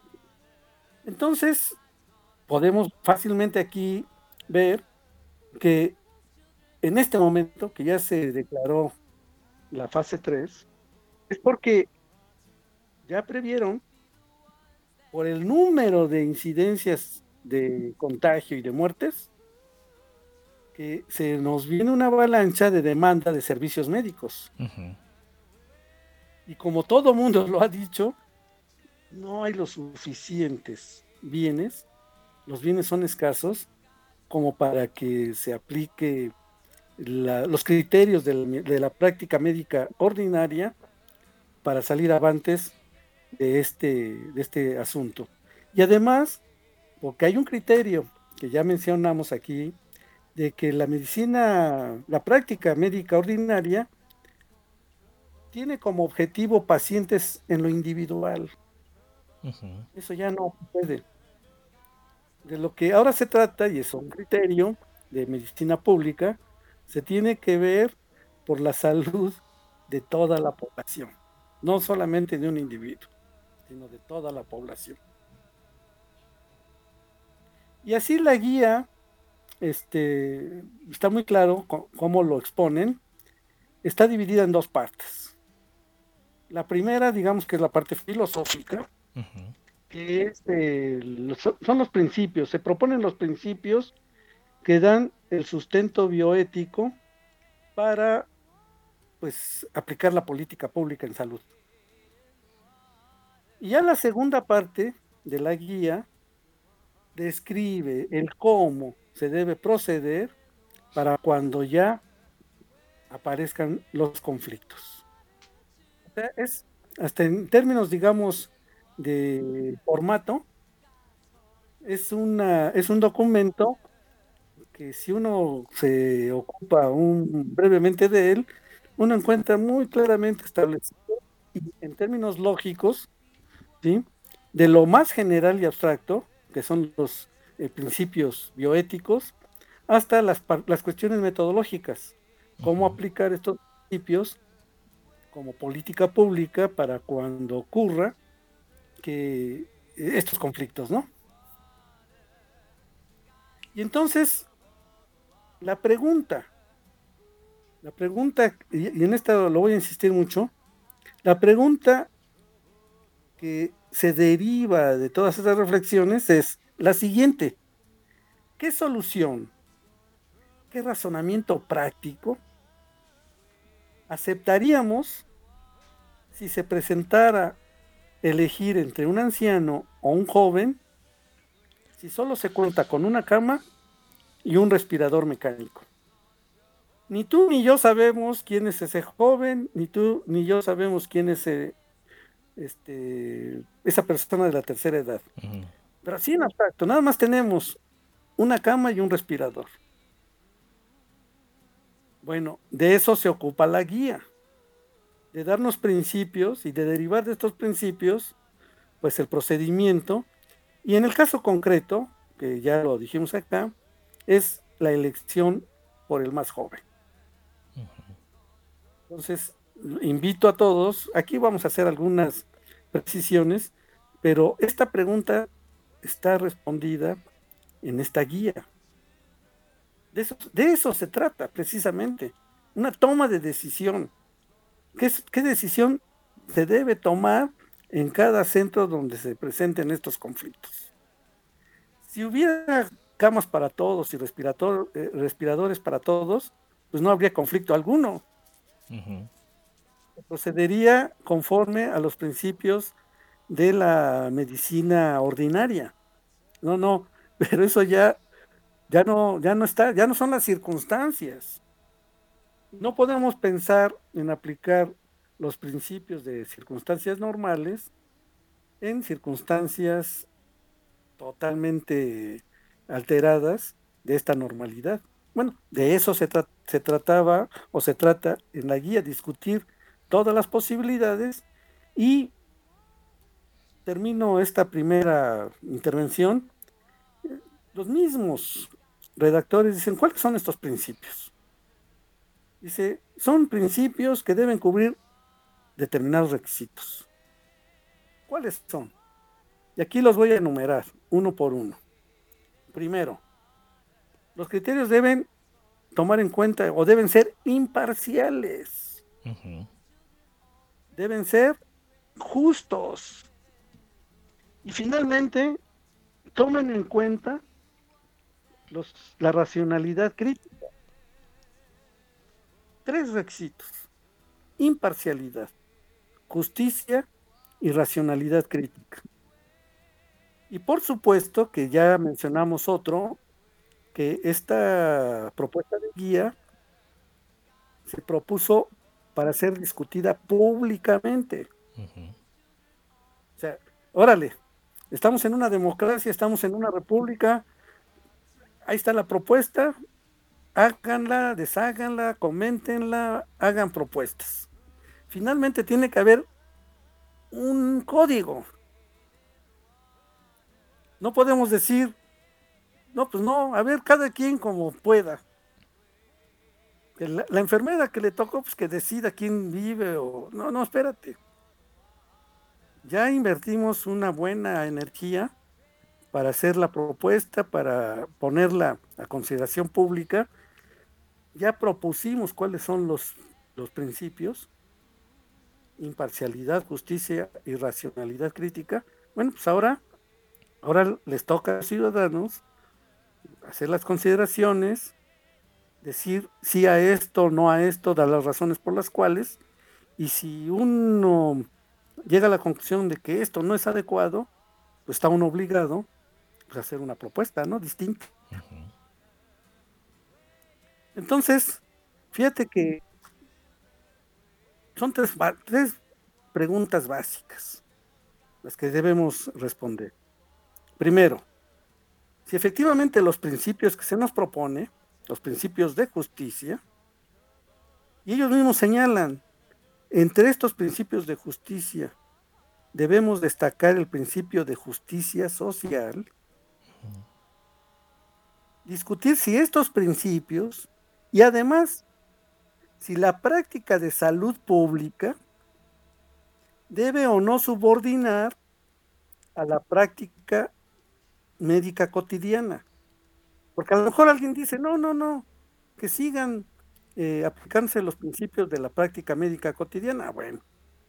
Entonces, podemos fácilmente aquí ver que en este momento, que ya se declaró la fase tres, es porque ya previeron por el número de incidencias de contagio y de muertes, que se nos viene una avalancha de demanda de servicios médicos. Uh-huh. Y como todo mundo lo ha dicho, no hay los suficientes bienes, los bienes son escasos como para que se aplique la, los criterios de la, de la práctica médica ordinaria para salir avantes de este, de este asunto. Y además, porque hay un criterio que ya mencionamos aquí, de que la medicina, la práctica médica ordinaria, tiene como objetivo pacientes en lo individual. Ujú. Eso ya no puede. De lo que ahora se trata, y es un criterio de medicina pública, se tiene que ver por la salud de toda la población, no solamente de un individuo, sino de toda la población. Y así la guía, este, está muy claro co- cómo lo exponen, está dividida en dos partes. La primera, digamos que es la parte filosófica, Ujú. que es, eh, los- son los principios, se proponen los principios que dan el sustento bioético para, pues, aplicar la política pública en salud. Y ya la segunda parte de la guía describe el cómo se debe proceder para cuando ya aparezcan los conflictos. O sea, es hasta en términos, digamos, de formato, es una, es un documento que si uno se ocupa un, brevemente de él, uno encuentra muy claramente establecido y en términos lógicos, ¿sí? De lo más general y abstracto, que son los eh, principios bioéticos, hasta las, par- las cuestiones metodológicas, cómo Ujú. aplicar estos principios como política pública para cuando ocurra que eh, estos conflictos, ¿no? Y entonces, la pregunta, la pregunta, y, y en esta lo voy a insistir mucho, la pregunta que se deriva de todas estas reflexiones es la siguiente: ¿qué solución, qué razonamiento práctico aceptaríamos si se presentara elegir entre un anciano o un joven si solo se cuenta con una cama y un respirador mecánico? Ni tú ni yo sabemos quién es ese joven, ni tú ni yo sabemos quién es eh, este, esa persona de la tercera edad. Ujú. Pero así en abstracto, nada más tenemos una cama y un respirador. Bueno, de eso se ocupa la guía, de darnos principios y de derivar de estos principios, pues el procedimiento. Y en el caso concreto, que ya lo dijimos acá, es la elección por el más joven. Entonces, invito a todos, aquí vamos a hacer algunas precisiones, pero esta pregunta está respondida en esta guía. De eso, de eso se trata precisamente, una toma de decisión. ¿Qué, es- qué decisión se debe tomar en cada centro donde se presenten estos conflictos? Si hubiera camas para todos y respirator- eh, respiradores para todos, pues no habría conflicto alguno. Ujú. Procedería conforme a los principios de la medicina ordinaria. No, no, pero eso ya, ya no, ya no está, ya no son las circunstancias. No podemos pensar en aplicar los principios de circunstancias normales en circunstancias totalmente alteradas de esta normalidad. Bueno, de eso se, tra- se trataba o se trata en la guía, discutir todas las posibilidades. Y termino esta primera intervención. Los mismos redactores dicen, ¿cuáles son estos principios? Dice, son principios que deben cubrir determinados requisitos. ¿Cuáles son? Y aquí los voy a enumerar uno por uno. Primero, los criterios deben tomar en cuenta o deben ser imparciales, Ujú. deben ser justos y finalmente tomen en cuenta los, la racionalidad crítica. Tres requisitos: imparcialidad, justicia y racionalidad crítica. Y por supuesto que ya mencionamos otro, que esta propuesta de guía se propuso para ser discutida públicamente. Ujú. O sea, órale, Estamos en una democracia, estamos en una república, ahí está la propuesta, háganla, desháganla, coméntenla, hagan propuestas. Finalmente tiene que haber un código. No podemos decir, no, pues no, a ver, cada quien como pueda. La, la enfermera que le tocó, pues que decida quién vive o... No, no, espérate. Ya invertimos una buena energía para hacer la propuesta, para ponerla a consideración pública. Ya propusimos cuáles son los, los principios: imparcialidad, justicia y racionalidad crítica. Bueno, pues ahora, ahora les toca a los ciudadanos hacer las consideraciones, decir sí a esto, no a esto, dar las razones por las cuales, y si uno llega a la conclusión de que esto no es adecuado, pues está uno obligado pues, a hacer una propuesta, ¿no? Distinta. Uh-huh. Entonces, fíjate que son tres, tres preguntas básicas las que debemos responder. Primero, si efectivamente los principios que se nos propone, los principios de justicia, y ellos mismos señalan, entre estos principios de justicia debemos destacar el principio de justicia social, discutir si estos principios, y además, si la práctica de salud pública debe o no subordinar a la práctica médica cotidiana. Porque a lo mejor alguien dice, no, no, no, que sigan eh, aplicándose los principios de la práctica médica cotidiana. Bueno,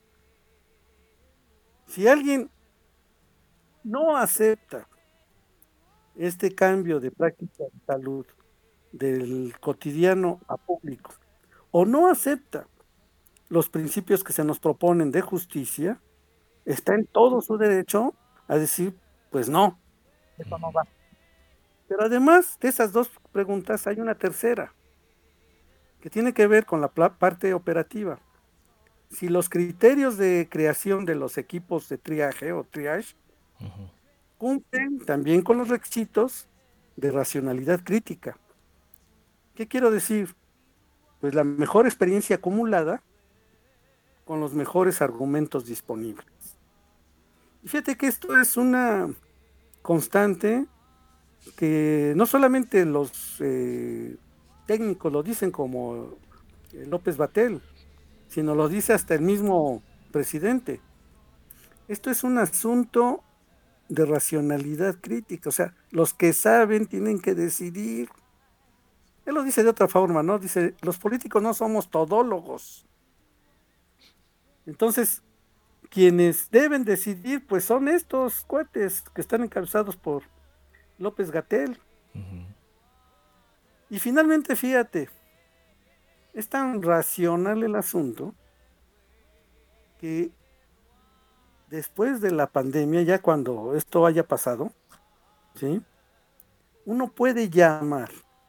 si alguien no acepta este cambio de práctica de salud del cotidiano a público, o no acepta los principios que se nos proponen de justicia, está en todo su derecho a decir, pues no, eso no va. Pero además de esas dos preguntas hay una tercera, que tiene que ver con la parte operativa. Si los criterios de creación de los equipos de triaje o triage uh-huh. cumplen también con los requisitos de racionalidad crítica. ¿Qué quiero decir? Pues la mejor experiencia acumulada con los mejores argumentos disponibles. Y fíjate que esto es una constante que no solamente los eh, técnicos lo dicen como eh, López Gatell, sino lo dice hasta el mismo presidente. Esto es un asunto de racionalidad crítica, o sea, los que saben tienen que decidir. Él lo dice de otra forma, ¿no? Dice, los políticos no somos todólogos. Entonces, quienes deben decidir, pues son estos cuates que están encabezados por López Gatell. Uh-huh. Y finalmente, fíjate, es tan racional el asunto que después de la pandemia, ya cuando esto haya pasado, ¿sí? Uno puede llamar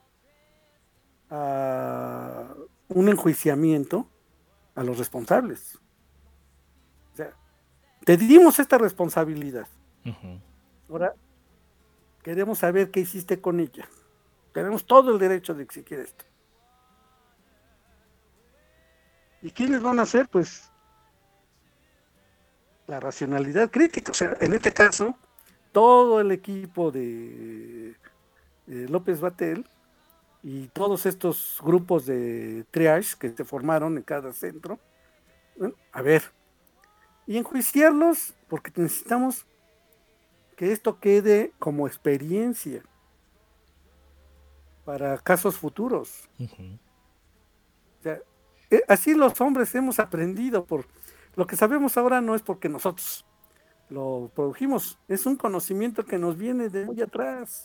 a un enjuiciamiento a los responsables. O sea, te dimos esta responsabilidad. Uh-huh. Ahora queremos saber qué hiciste con ella. Tenemos todo el derecho de exigir esto. ¿Y quiénes van a hacer? Pues la racionalidad crítica. O sea, en este caso, todo el equipo de, de López Gatell y todos estos grupos de triage que se formaron en cada centro, bueno, a ver, y enjuiciarlos, porque necesitamos que esto quede como experiencia para casos futuros. Uh-huh. O sea, eh, así los hombres hemos aprendido. Por lo que sabemos ahora no es porque nosotros lo produjimos, es un conocimiento que nos viene de muy atrás.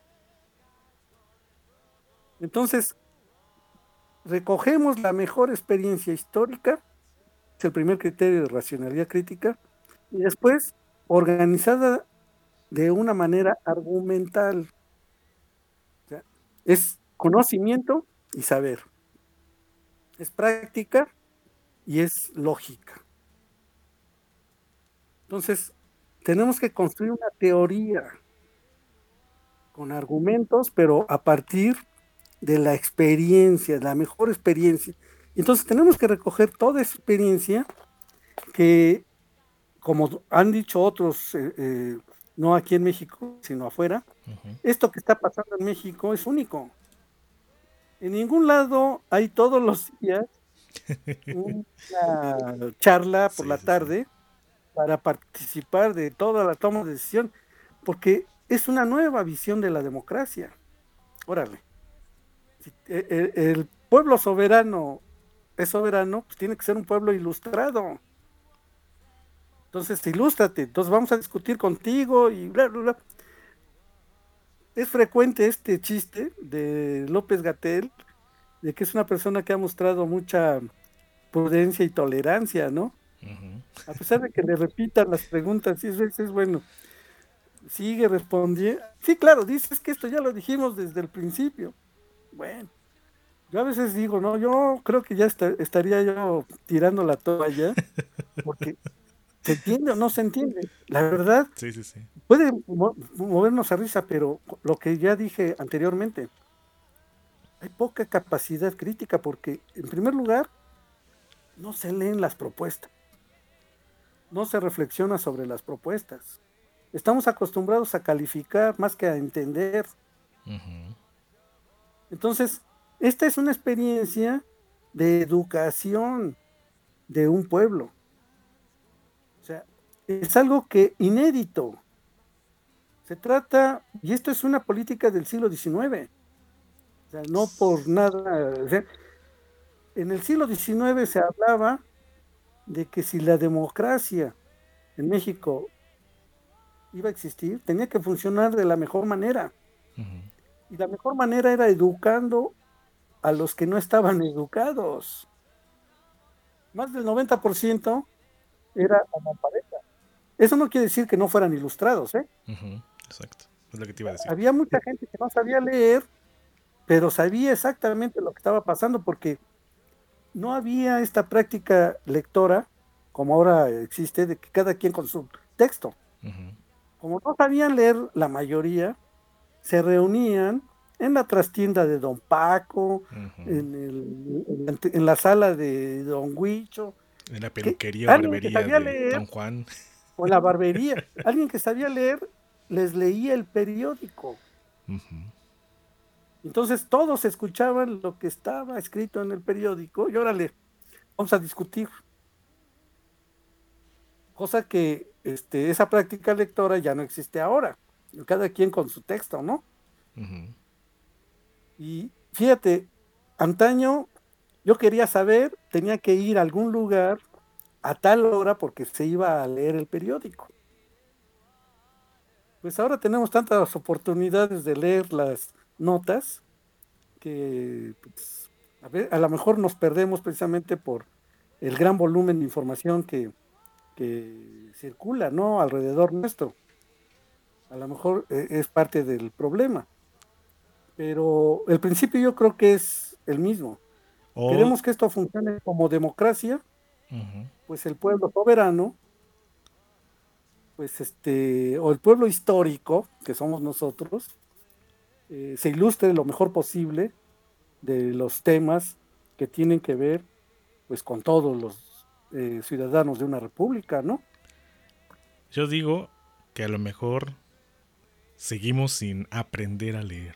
Entonces, recogemos la mejor experiencia histórica, es el primer criterio de racionalidad crítica, y después organizada de una manera argumental. O sea, es conocimiento y saber. Es práctica y es lógica. Entonces, tenemos que construir una teoría con argumentos, pero a partir de la experiencia, la mejor experiencia. Entonces tenemos que recoger toda esa experiencia que, como han dicho otros, eh, eh, no aquí en México, sino afuera, uh-huh. Esto que está pasando en México es único. En ningún lado hay todos los días una charla por sí, la tarde sí. para participar de toda la toma de decisión, porque es una nueva visión de la democracia. Órale. Si el, el pueblo soberano es soberano, pues tiene que ser un pueblo ilustrado. Entonces, ilústrate. Entonces vamos a discutir contigo y bla, bla, bla. Es frecuente este chiste de López-Gatell, de que es una persona que ha mostrado mucha prudencia y tolerancia, ¿no? Uh-huh. A pesar de que le repitan las preguntas, y eso es, es bueno. Sigue respondiendo. Sí, claro, dices que esto ya lo dijimos desde el principio. Bueno, yo a veces digo, no, yo creo que ya está, estaría yo tirando la toalla, porque ¿se entiende o no se entiende? La verdad, sí, sí, sí. puede mo- movernos a risa, pero lo que ya dije anteriormente, hay poca capacidad crítica, porque en primer lugar, no se leen las propuestas, no se reflexiona sobre las propuestas. Estamos acostumbrados a calificar más que a entender. Uh-huh. Entonces, esta es una experiencia de educación de un pueblo. O sea, es algo que inédito. Se trata, y esto es una política del siglo diecinueve. O sea, no por nada. O sea, en el siglo diecinueve se hablaba de que si la democracia en México iba a existir, tenía que funcionar de la mejor manera. Uh-huh. Y la mejor manera era educando a los que no estaban educados. Más del noventa por ciento era analfabeta. Eso no quiere decir que no fueran ilustrados, ¿eh? Uh-huh. Exacto, es lo que te iba a decir. Había mucha gente que no sabía leer, pero sabía exactamente lo que estaba pasando, porque no había esta práctica lectora, como ahora existe, de que cada quien con su texto. Uh-huh. Como no sabían leer la mayoría, se reunían en la trastienda de Don Paco, uh-huh. en, el, en, en la sala de Don Huicho, en la peluquería o barbería de leer, Don Juan, o en la barbería. Alguien que sabía leer les leía el periódico. Uh-huh. Entonces todos escuchaban lo que estaba escrito en el periódico y órale, vamos a discutir. Cosa que este, esa práctica lectora ya no existe ahora. Cada quien con su texto, ¿no? Uh-huh. Y fíjate, antaño yo quería saber, tenía que ir a algún lugar a tal hora porque se iba a leer el periódico. Pues ahora tenemos tantas oportunidades de leer las notas que pues, a, ver, a lo mejor nos perdemos precisamente por el gran volumen de información que, que circula, ¿no? Alrededor nuestro. A lo mejor eh, es parte del problema. Pero el principio yo creo que es el mismo. Oh. Queremos que esto funcione como democracia, uh-huh. Pues el pueblo soberano, pues este, o el pueblo histórico, que somos nosotros, eh, se ilustre lo mejor posible de los temas que tienen que ver pues con todos los eh, ciudadanos de una república, ¿no? Yo digo que a lo mejor seguimos sin aprender a leer.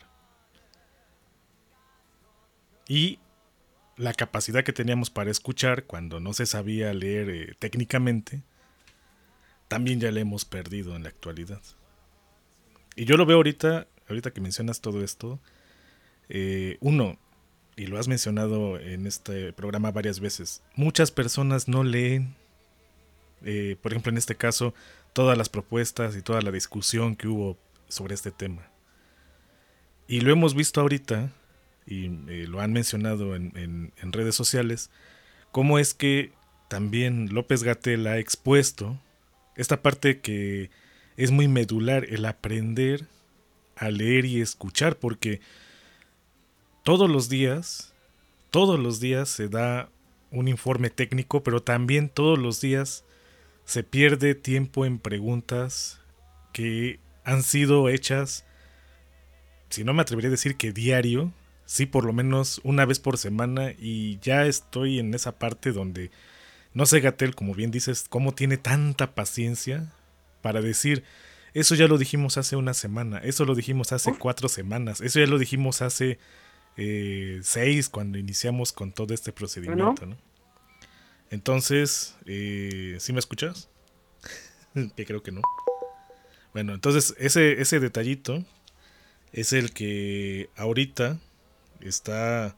Y la capacidad que teníamos para escuchar cuando no se sabía leer eh, técnicamente, también ya la hemos perdido en la actualidad. Y yo lo veo ahorita, ahorita que mencionas todo esto, eh, uno, y lo has mencionado en este programa varias veces, muchas personas no leen, eh, por ejemplo en este caso, todas las propuestas y toda la discusión que hubo sobre este tema. Y lo hemos visto ahorita, y eh, lo han mencionado en, en, en redes sociales, cómo es que también López-Gatell ha expuesto esta parte que es muy medular, el aprender a leer y escuchar, porque todos los días, todos los días se da un informe técnico, pero también todos los días se pierde tiempo en preguntas que han sido hechas, si no me atrevería a decir que diario, sí por lo menos una vez por semana, y ya estoy en esa parte donde no sé, Gatell, como bien dices, cómo tiene tanta paciencia para decir, eso ya lo dijimos hace una semana, eso lo dijimos hace cuatro semanas, eso ya lo dijimos hace eh, seis cuando iniciamos con todo este procedimiento, bueno. ¿no? Entonces, eh, ¿sí me escuchas? Que creo que no. Bueno, entonces ese, ese detallito es el que ahorita está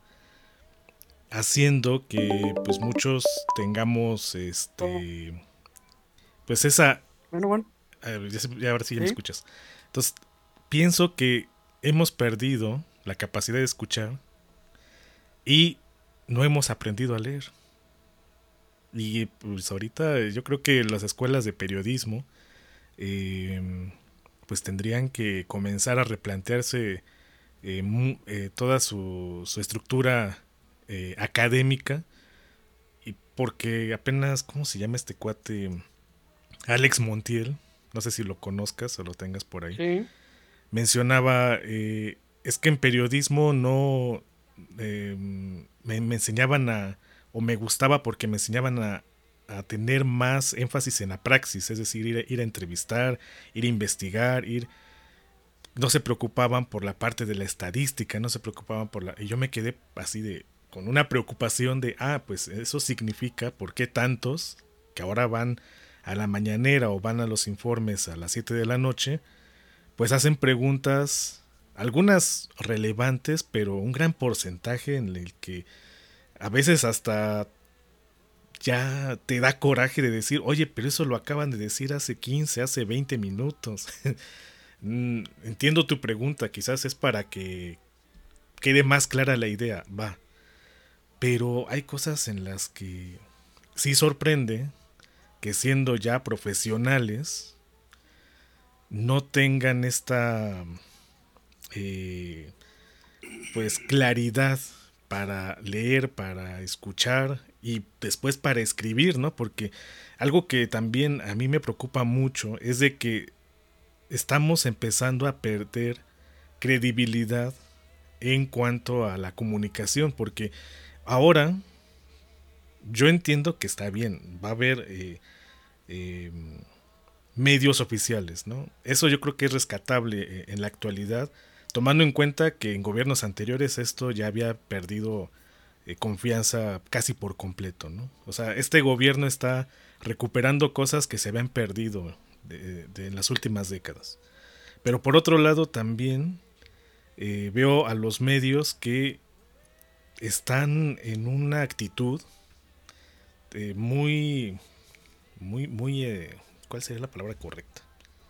haciendo que pues muchos tengamos este pues esa bueno bueno a ver, ya, ya ahora sí ya ¿Sí? me escuchas. Entonces pienso que hemos perdido la capacidad de escuchar y no hemos aprendido a leer. Y pues ahorita yo creo que las escuelas de periodismo eh, pues tendrían que comenzar a replantearse eh, mu, eh, toda su, su estructura eh, académica, y porque apenas, ¿cómo se llama este cuate? Alex Montiel, no sé si lo conozcas o lo tengas por ahí, sí. mencionaba, eh, es que en periodismo no eh, me, me enseñaban a, o me gustaba porque me enseñaban a, a tener más énfasis en la praxis, es decir, ir a, ir a entrevistar, ir a investigar, ir, no se preocupaban por la parte de la estadística, no se preocupaban por la, y yo me quedé así de, con una preocupación de, ah, pues eso significa por qué tantos que ahora van a la mañanera o van a los informes a las siete de la noche, pues hacen preguntas, algunas relevantes, pero un gran porcentaje en el que a veces hasta ya te da coraje de decir, oye, pero eso lo acaban de decir hace quince, hace veinte minutos. Entiendo tu pregunta, quizás es para que quede más clara la idea, va. Pero hay cosas en las que sí sorprende que siendo ya profesionales no tengan esta eh, pues claridad para leer, para escuchar y después para escribir, ¿no? Porque algo que también a mí me preocupa mucho es de que estamos empezando a perder credibilidad en cuanto a la comunicación, porque ahora yo entiendo que está bien, va a haber eh, eh, medios oficiales, ¿no? Eso yo creo que es rescatable eh, en la actualidad, tomando en cuenta que en gobiernos anteriores esto ya había perdido eh, confianza casi por completo, ¿no? O sea, este gobierno está recuperando cosas que se habían perdido de, de, en las últimas décadas. Pero por otro lado también eh, veo a los medios que están en una actitud eh, muy, muy, muy, eh, ¿cuál sería la palabra correcta?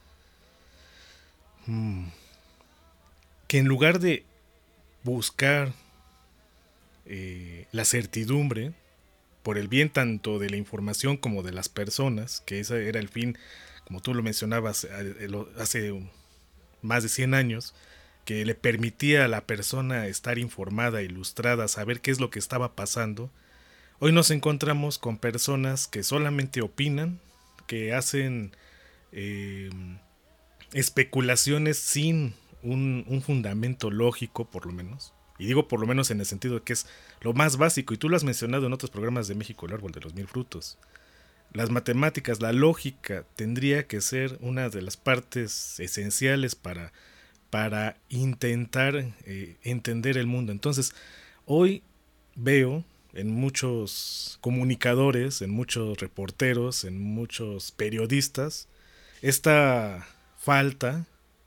Hmm. Que en lugar de buscar eh, la certidumbre por el bien tanto de la información como de las personas, que ese era el fin, como tú lo mencionabas hace más de cien años, que le permitía a la persona estar informada, ilustrada, saber qué es lo que estaba pasando. Hoy nos encontramos con personas que solamente opinan, que hacen eh, especulaciones sin un, un fundamento lógico, por lo menos. Y digo por lo menos en el sentido de que es lo más básico, y tú lo has mencionado en otros programas de México, el árbol de los mil frutos. Las matemáticas, la lógica tendría que ser una de las partes esenciales para para intentar eh, entender el mundo. Entonces, hoy veo en muchos comunicadores, en muchos reporteros, en muchos periodistas, esta falta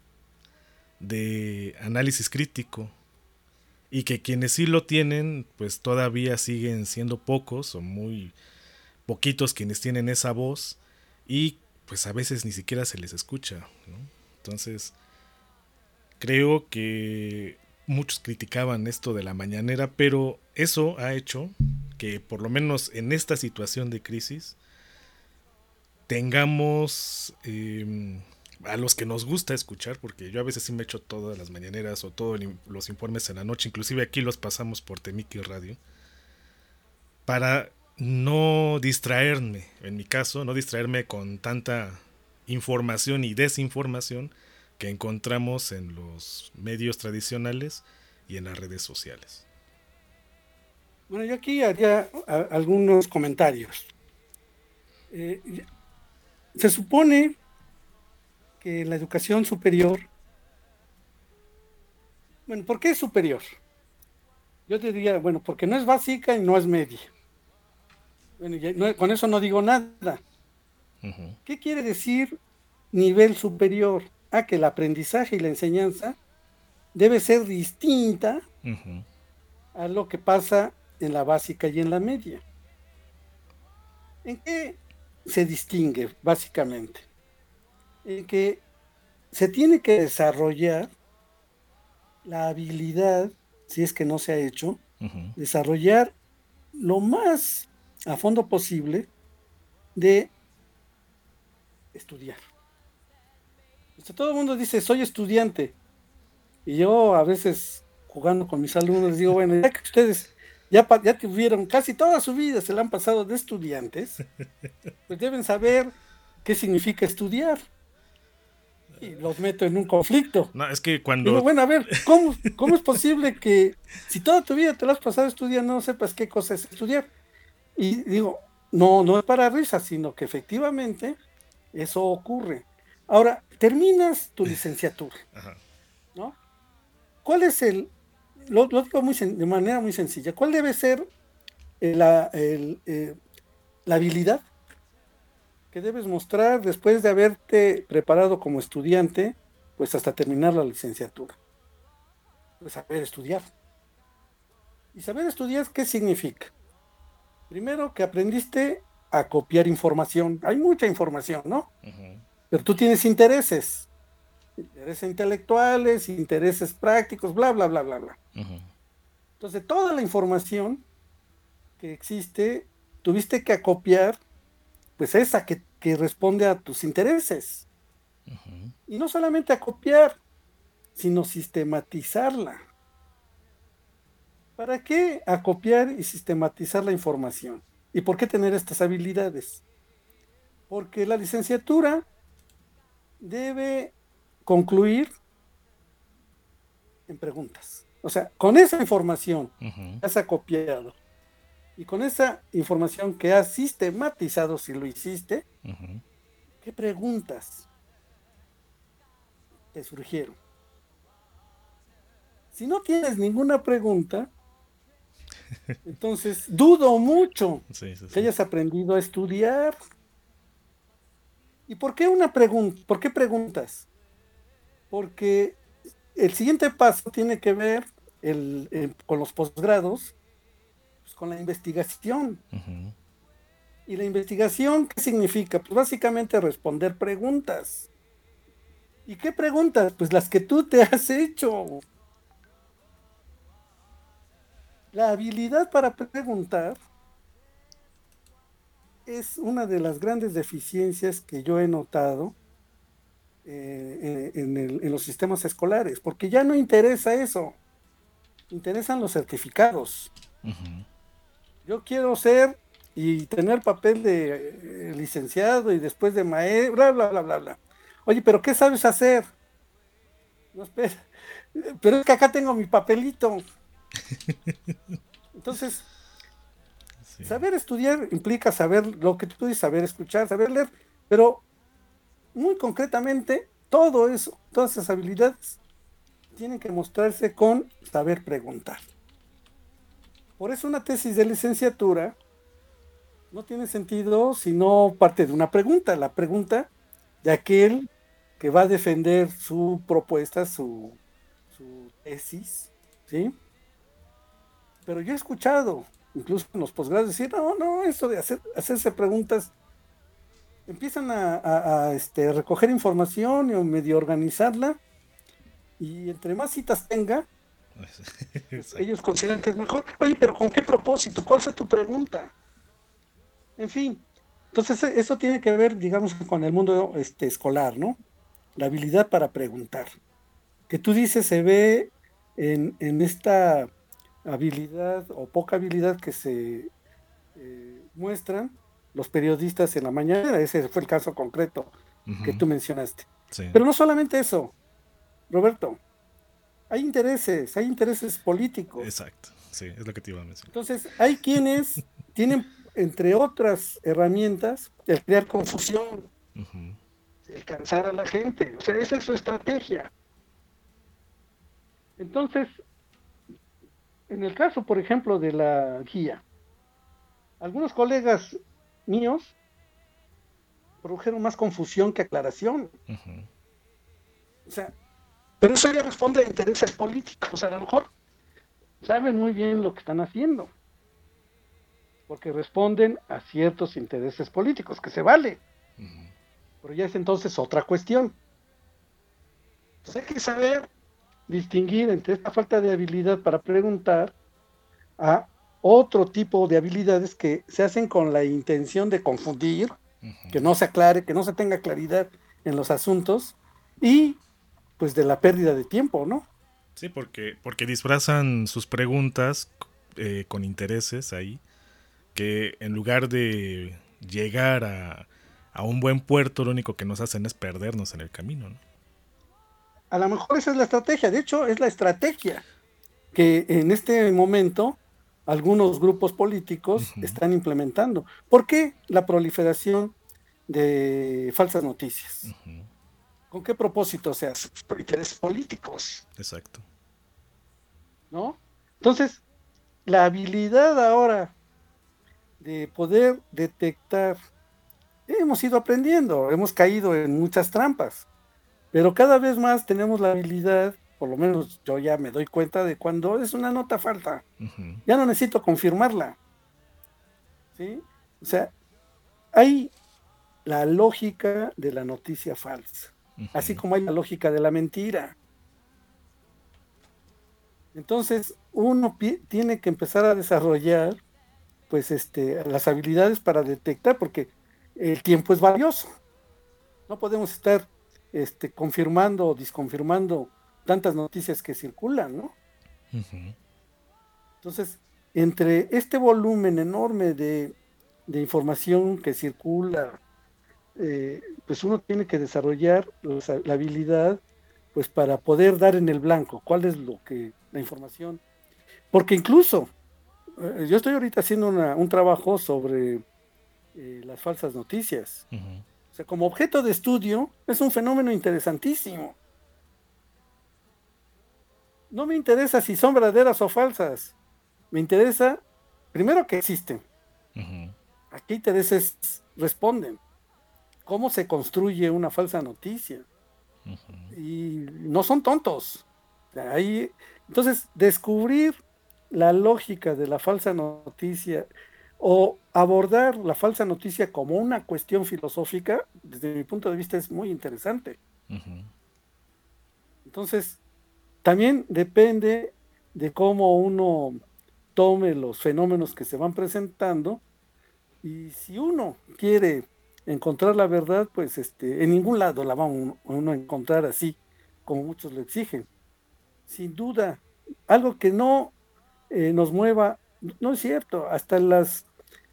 de análisis crítico, y que quienes sí lo tienen, pues todavía siguen siendo pocos o muy poquitos quienes tienen esa voz, y pues a veces ni siquiera se les escucha, ¿no? Entonces, creo que muchos criticaban esto de la mañanera, pero eso ha hecho que por lo menos en esta situación de crisis tengamos eh, a los que nos gusta escuchar, porque yo a veces sí me echo todas las mañaneras o todos los informes en la noche, inclusive aquí los pasamos por Temiki Radio, para no distraerme, en mi caso, no distraerme con tanta información y desinformación que encontramos en los medios tradicionales y en las redes sociales. Bueno, yo aquí haría a, algunos comentarios. Eh, se supone que la educación superior, bueno, ¿por qué es superior? Yo diría, bueno, porque no es básica y no es media. Bueno, ya, no, con eso no digo nada. Uh-huh. ¿Qué quiere decir nivel superior? Ah, que el aprendizaje y la enseñanza debe ser distinta uh-huh. a lo que pasa en la básica y en la media. ¿En qué se distingue básicamente? En que se tiene que desarrollar la habilidad, si es que no se ha hecho, uh-huh. desarrollar lo más a fondo posible de estudiar. O sea, todo el mundo dice, soy estudiante. Y yo a veces, jugando con mis alumnos, les digo, bueno, ya que ustedes ya, ya tuvieron casi toda su vida, se la han pasado de estudiantes, pues deben saber qué significa estudiar. Y los meto en un conflicto. No, es que cuando... Digo, bueno, a ver, ¿cómo, ¿cómo es posible que si toda tu vida te la has pasado estudiando, no sepas qué cosa es estudiar? Y digo, no, no es para risa, sino que efectivamente eso ocurre. Ahora, terminas tu licenciatura, ¿no? ¿Cuál es el, lo, lo digo muy sen, de manera muy sencilla, cuál debe ser el, la, el, eh, la habilidad que debes mostrar después de haberte preparado como estudiante, pues hasta terminar la licenciatura? Pues saber estudiar. ¿Y saber estudiar qué significa? Primero, que aprendiste a copiar información. Hay mucha información, ¿no? Uh-huh. Pero tú tienes intereses. Intereses intelectuales, intereses prácticos, bla, bla, bla, bla, bla. Uh-huh. Entonces, toda la información que existe, tuviste que acopiar, pues esa que, que responde a tus intereses. Uh-huh. Y no solamente acopiar, sino sistematizarla. ¿Para qué acopiar y sistematizar la información? ¿Y por qué tener estas habilidades? Porque la licenciatura debe concluir en preguntas. O sea, con esa información uh-huh. que has acopiado y con esa información que has sistematizado, si lo hiciste, uh-huh. ¿qué preguntas te surgieron? Si no tienes ninguna pregunta, entonces dudo mucho sí, sí, sí. que hayas aprendido a estudiar. ¿Y por qué una pregunta? ¿Por qué preguntas? Porque el siguiente paso tiene que ver el, el, con los posgrados, pues con la investigación. Uh-huh. ¿Y la investigación qué significa? Pues básicamente responder preguntas. ¿Y qué preguntas? Pues las que tú te has hecho. La habilidad para preguntar es una de las grandes deficiencias que yo he notado eh, en, el, en los sistemas escolares, porque ya no interesa eso, interesan los certificados. Uh-huh. Yo quiero ser y tener papel de eh, licenciado y después de maestro, bla, bla, bla, bla, bla. Oye, ¿pero qué sabes hacer? No, espera, pero es que acá tengo mi papelito. Entonces, sí. Saber estudiar implica saber lo que tú dices, saber escuchar, saber leer, pero muy concretamente, todo eso, todas esas habilidades tienen que mostrarse con saber preguntar. Por eso una tesis de licenciatura no tiene sentido si no parte de una pregunta, la pregunta de aquel que va a defender su propuesta, su, su tesis, ¿sí? Pero yo he escuchado, incluso en los posgrados, decir, no, no, eso de hacer, hacerse preguntas, empiezan a, a, a este, recoger información y medio organizarla, y entre más citas tenga, pues, ellos consideran que es mejor. Oye, pero ¿con qué propósito? ¿Cuál fue tu pregunta? En fin, entonces eso tiene que ver, digamos, con el mundo este, escolar, ¿no? La habilidad para preguntar, que tú dices se ve en, en esta habilidad o poca habilidad que se eh, muestran los periodistas en la mañana. Ese fue el caso concreto Ujú. que tú mencionaste. Sí. Pero no solamente eso, Roberto, hay intereses, hay intereses políticos. Exacto, sí, es lo que te iba a mencionar. Entonces, hay quienes tienen, entre otras herramientas, el crear confusión, Ujú. el cansar a la gente. O sea, esa es su estrategia. Entonces, en el caso, por ejemplo, de la guía, algunos colegas míos produjeron más confusión que aclaración. Ujú. O sea, pero eso ya responde a intereses políticos. O sea, a lo mejor saben muy bien lo que están haciendo, porque responden a ciertos intereses políticos, que se vale. Ujú. Pero ya es entonces otra cuestión. Entonces hay que saber distinguir entre esta falta de habilidad para preguntar a otro tipo de habilidades que se hacen con la intención de confundir, Ujú. que no se aclare, que no se tenga claridad en los asuntos y pues de la pérdida de tiempo, ¿no? Sí, porque, porque disfrazan sus preguntas eh, con intereses ahí, que en lugar de llegar a, a un buen puerto, lo único que nos hacen es perdernos en el camino, ¿no? A lo mejor esa es la estrategia, de hecho es la estrategia que en este momento algunos grupos políticos Ujú. están implementando. ¿Por qué la proliferación de falsas noticias? Ujú. ¿Con qué propósito se hace? Por intereses políticos, Exacto. ¿no? Entonces, la habilidad ahora de poder detectar, hemos ido aprendiendo, hemos caído en muchas trampas, pero cada vez más tenemos la habilidad, por lo menos yo ya me doy cuenta de cuando es una nota falsa, Ujú. ya no necesito confirmarla, ¿sí? O sea, hay la lógica de la noticia falsa, Ujú. así como hay la lógica de la mentira. Entonces, uno pi- tiene que empezar a desarrollar, pues, este, las habilidades para detectar, porque el tiempo es valioso. No podemos estar, este, confirmando o desconfirmando tantas noticias que circulan, ¿no? Ujú. Entonces, entre este volumen enorme de, de información que circula, eh, pues uno tiene que desarrollar los- la habilidad, pues, para poder dar en el blanco cuál es lo que la información. Porque incluso eh, yo estoy ahorita haciendo una- un trabajo sobre eh, las falsas noticias. Ujú. O sea, como objeto de estudio es un fenómeno interesantísimo. No me interesa si son verdaderas o falsas. Me interesa, primero, que existen. Ujú. ¿A qué intereses responden? ¿Cómo se construye una falsa noticia? Ujú. Y no son tontos. O sea, ahí, entonces, descubrir la lógica de la falsa noticia o abordar la falsa noticia como una cuestión filosófica, desde mi punto de vista, es muy interesante. Ujú. Entonces, también depende de cómo uno tome los fenómenos que se van presentando, y si uno quiere encontrar la verdad, pues este, en ningún lado la va uno, uno a encontrar así, como muchos lo exigen. Sin duda, algo que no eh, nos mueva, no es cierto, hasta las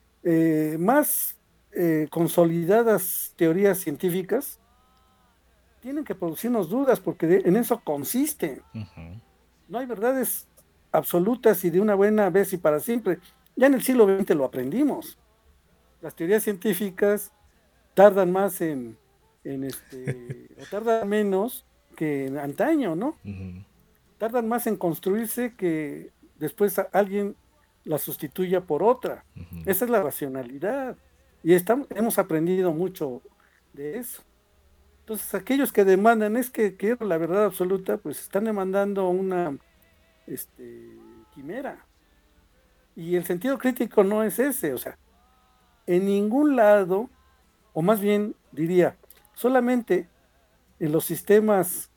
eh, más eh, consolidadas teorías científicas tienen que producirnos dudas, porque de- en eso consiste. Ujú. No hay verdades absolutas y de una buena vez y para siempre. Ya en el siglo veinte lo aprendimos. Las teorías científicas tardan más en, en este, o tardan menos que en antaño, ¿no? Ujú. Tardan más en construirse que después a- alguien la sustituya por otra. Ujú. Esa es la racionalidad. Y estamos, hemos aprendido mucho de eso. Entonces, aquellos que demandan es que quiero la verdad absoluta, pues están demandando una este, quimera. Y el sentido crítico no es ese, o sea, en ningún lado, o más bien diría, solamente en los sistemas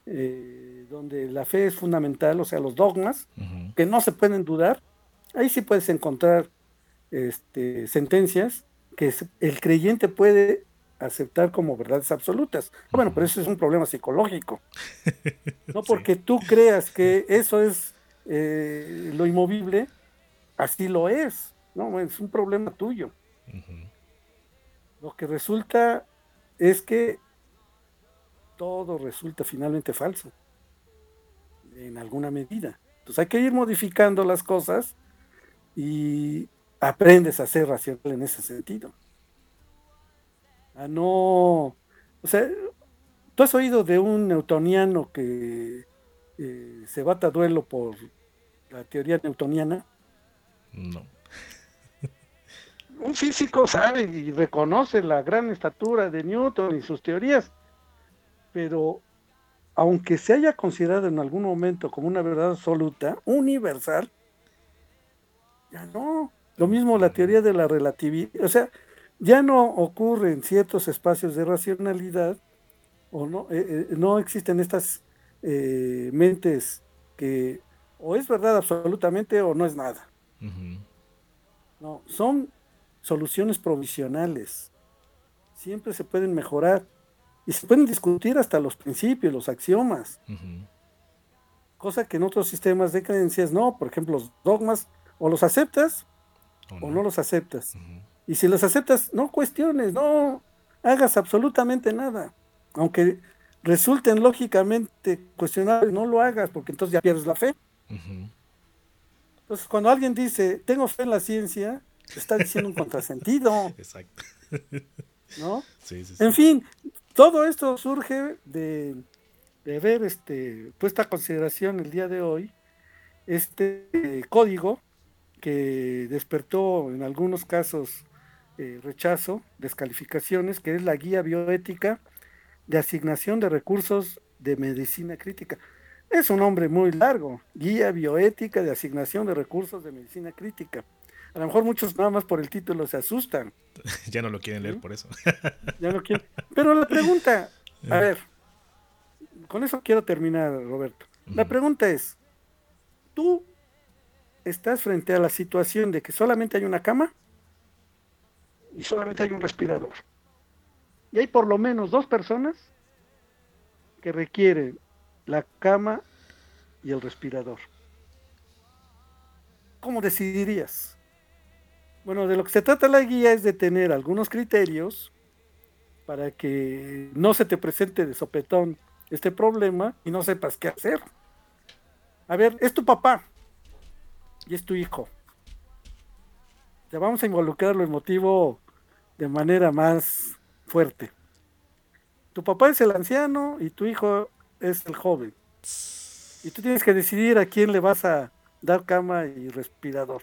eh, donde la fe es fundamental, o sea, los dogmas, Ujú. que no se pueden dudar, ahí sí puedes encontrar este, sentencias que se- el creyente puede aceptar como verdades absolutas. Bueno, pero eso es un problema psicológico. No Sí. porque tú creas que eso es eh, lo inmovible, así lo es. No, es un problema tuyo. Ujú. Lo que resulta es que todo resulta finalmente falso, en alguna medida. Entonces hay que ir modificando las cosas y aprendes a ser racional en ese sentido. A no, o sea, ¿tú has oído de un newtoniano que eh, se bata a duelo por la teoría newtoniana? No. Un físico sabe y reconoce la gran estatura de Newton y sus teorías, pero aunque se haya considerado en algún momento como una verdad absoluta, universal, ya no. Lo mismo la teoría de la relatividad, o sea, ya no ocurre en ciertos espacios de racionalidad, o no, eh, eh, no existen estas eh, mentes que o es verdad absolutamente o no es nada. Ujú. No, son soluciones provisionales. Siempre se pueden mejorar y se pueden discutir hasta los principios, los axiomas, Ujú. cosa que en otros sistemas de creencias no. Por ejemplo, los dogmas o los aceptas ¿O o no? no los aceptas. Ujú. Y si los aceptas, no cuestiones, no hagas absolutamente nada. Aunque resulten lógicamente cuestionables, no lo hagas porque entonces ya pierdes la fe. Ujú. Entonces, cuando alguien dice, tengo fe en la ciencia, está diciendo un contrasentido, Exacto. ¿no? Sí, sí, En sí. fin, todo esto surge de, de ver este, puesta a consideración el día de hoy este eh, código que despertó en algunos casos eh, rechazo, descalificaciones, que es la Guía Bioética de Asignación de Recursos de Medicina Crítica. Es un nombre muy largo, Guía Bioética de Asignación de Recursos de Medicina Crítica. A lo mejor muchos nada más por el título se asustan, Ya no lo quieren leer ¿sí? por eso. Ya no quieren. Pero la pregunta, a ver, con eso quiero terminar, Roberto. La Ujú. pregunta es, ¿tú estás frente a la situación de que solamente hay una cama y solamente hay un respirador? Y hay por lo menos dos personas que requieren la cama y el respirador. ¿Cómo decidirías? Bueno, de lo que se trata la guía es de tener algunos criterios para que no se te presente de sopetón este problema y no sepas qué hacer. A ver, es tu papá y es tu hijo. Te vamos a involucrar lo emotivo de manera más fuerte. Tu papá es el anciano y tu hijo es el joven. Y tú tienes que decidir a quién le vas a dar cama y respirador.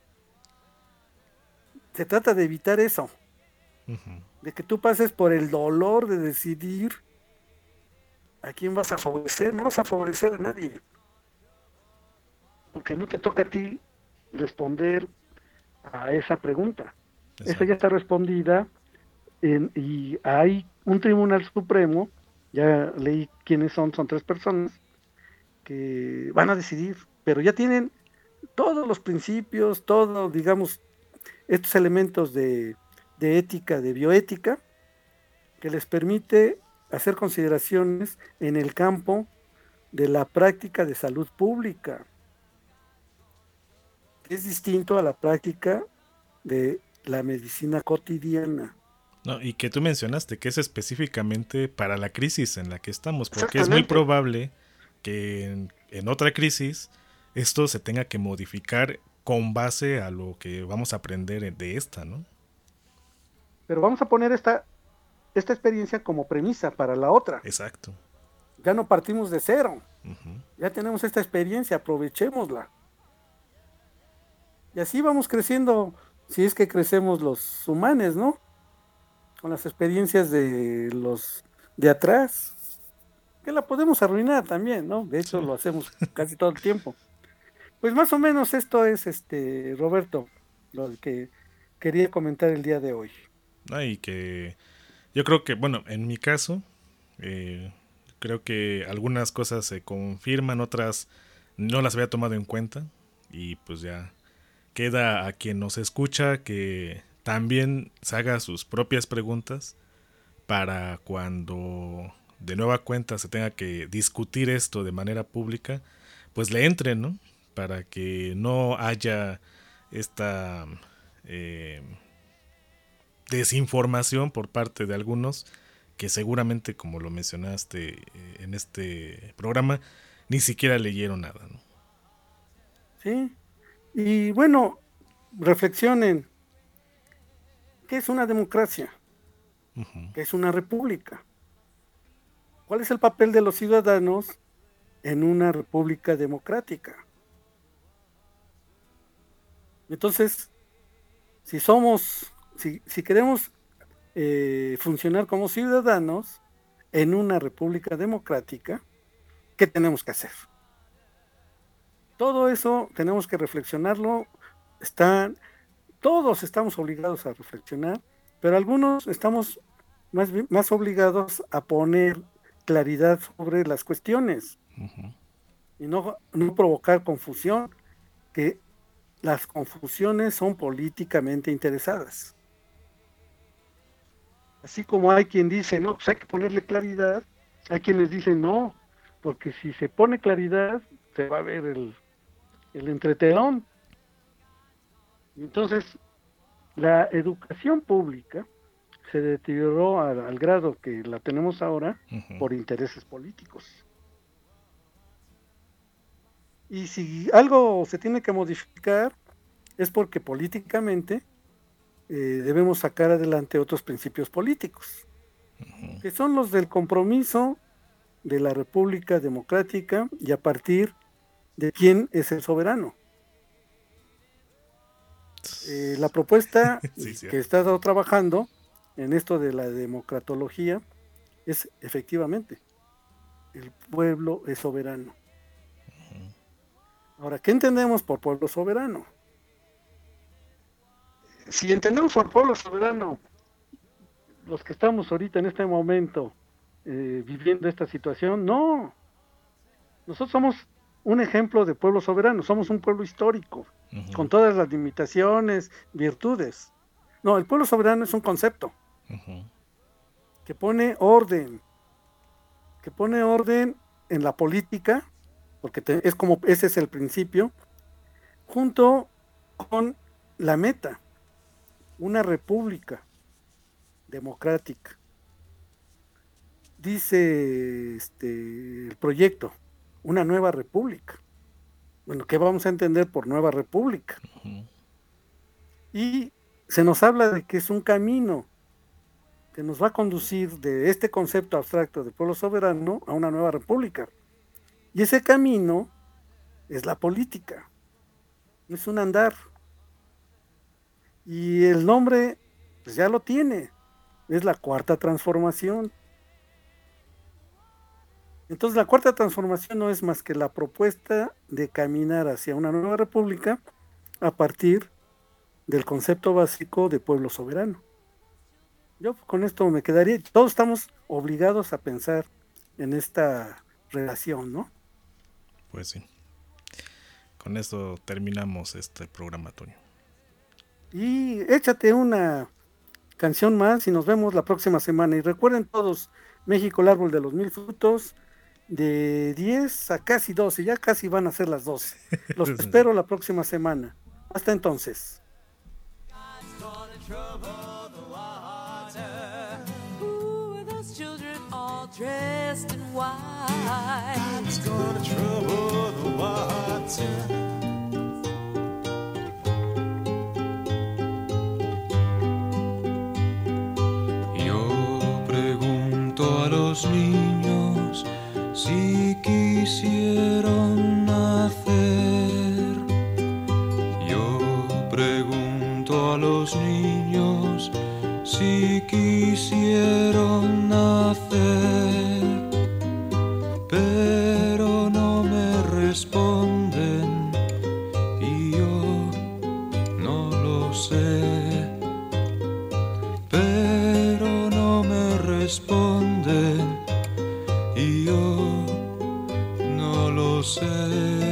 Se trata de evitar eso, Ujú. de que tú pases por el dolor de decidir a quién vas a favorecer. No vas a favorecer a nadie, porque no te toca a ti responder a esa pregunta. Esa Exacto. ya está respondida en, y hay un tribunal supremo, ya leí quiénes son, son tres personas, que van a decidir, pero ya tienen todos los principios, todos, digamos, estos elementos de, de ética, de bioética, que les permite hacer consideraciones en el campo de la práctica de salud pública. Es distinto a la práctica de la medicina cotidiana. No, y que tú mencionaste que es específicamente para la crisis en la que estamos, porque es muy Exactamente. probable que en, en otra crisis esto se tenga que modificar con base a lo que vamos a aprender de esta, ¿no? Pero vamos a poner esta, esta experiencia como premisa para la otra. Exacto. Ya no partimos de cero. Ujú. Ya tenemos esta experiencia, aprovechémosla. Y así vamos creciendo, si es que crecemos los humanos, ¿no? Con las experiencias de los de atrás, que la podemos arruinar también, ¿no? De hecho, Sí. lo hacemos casi todo el tiempo. Pues más o menos esto es, este, Roberto, lo que quería comentar el día de hoy. Ah, y que yo creo que, bueno, en mi caso, eh, creo que algunas cosas se confirman, otras no las había tomado en cuenta y pues ya queda a quien nos escucha que también se haga sus propias preguntas para cuando de nueva cuenta se tenga que discutir esto de manera pública, pues le entren, ¿no? Para que no haya esta eh, desinformación por parte de algunos que seguramente, como lo mencionaste eh, en este programa, ni siquiera leyeron nada, ¿no? Sí, y bueno, reflexionen, ¿qué es una democracia? Uh-huh. ¿Qué es una república? ¿Cuál es el papel de los ciudadanos en una república democrática? Entonces, si somos, si, si queremos eh, funcionar como ciudadanos en una república democrática, ¿qué tenemos que hacer? Todo eso tenemos que reflexionarlo. Están, todos estamos obligados a reflexionar, pero algunos estamos más, más obligados a poner claridad sobre las cuestiones. Uh-huh. Y no, no provocar confusión, que las confusiones son políticamente interesadas. Así como hay quien dice, no, pues hay que ponerle claridad, hay quienes dicen no, porque si se pone claridad, se va a ver el, el entretelón. Entonces, la educación pública se deterioró al, al grado que la tenemos ahora uh-huh. por intereses políticos. Y si algo se tiene que modificar es porque políticamente eh, debemos sacar adelante otros principios políticos, uh-huh. que son los del compromiso de la República Democrática y a partir de quién es el soberano. Eh, la propuesta sí, sí. que he estado trabajando en esto de la democratología es efectivamente el pueblo es soberano. Ahora, ¿qué entendemos por pueblo soberano? Si entendemos por pueblo soberano, los que estamos ahorita en este momento eh, viviendo esta situación, no. Nosotros somos un ejemplo de pueblo soberano, somos un pueblo histórico, uh-huh. con todas las limitaciones, virtudes. No, el pueblo soberano es un concepto uh-huh. que pone orden, que pone orden en la política, porque te, es como ese es el principio, junto con la meta, una república democrática. Dice este el proyecto, una nueva república. Bueno, ¿qué vamos a entender por nueva república? Uh-huh. Y se nos habla de que es un camino que nos va a conducir de este concepto abstracto de pueblo soberano a una nueva república. Y ese camino es la política, es un andar. Y el nombre, pues ya lo tiene, es la cuarta transformación. Entonces la cuarta transformación no es más que la propuesta de caminar hacia una nueva república a partir del concepto básico de pueblo soberano. Yo con esto me quedaría, todos estamos obligados a pensar en esta relación, ¿no? Pues sí. Con esto terminamos este programa, Toño. Y échate una canción más y nos vemos la próxima semana. Y recuerden todos, México, el árbol de los mil frutos, de diez a casi doce, ya casi van a ser las doce. Los espero la próxima semana. Hasta entonces. Dressed in white, God's gonna trouble the water. Yo pregunto a los niños si quisieron nacer. Yo pregunto a los niños si quisieron nacer. Pero no me responden y yo no lo sé. Pero no me responden y yo no lo sé.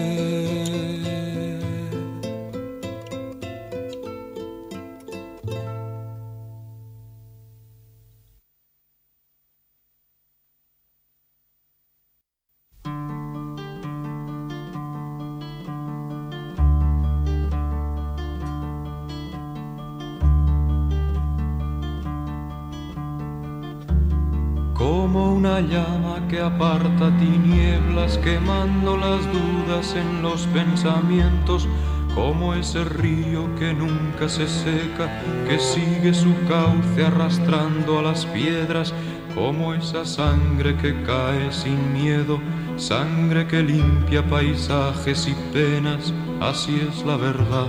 una llama que aparta tinieblas, quemando las dudas en los pensamientos, como ese río que nunca se seca, que sigue su cauce arrastrando a las piedras, como esa sangre que cae sin miedo, sangre que limpia paisajes y penas, así es la verdad.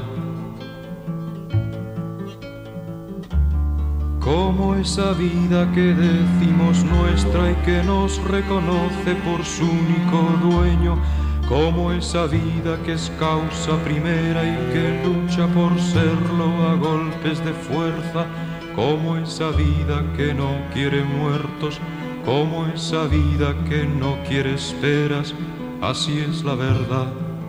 Como esa vida que decimos nuestra y que nos reconoce por su único dueño, como esa vida que es causa primera y que lucha por serlo a golpes de fuerza, como esa vida que no quiere muertos, como esa vida que no quiere esperas, así es la verdad.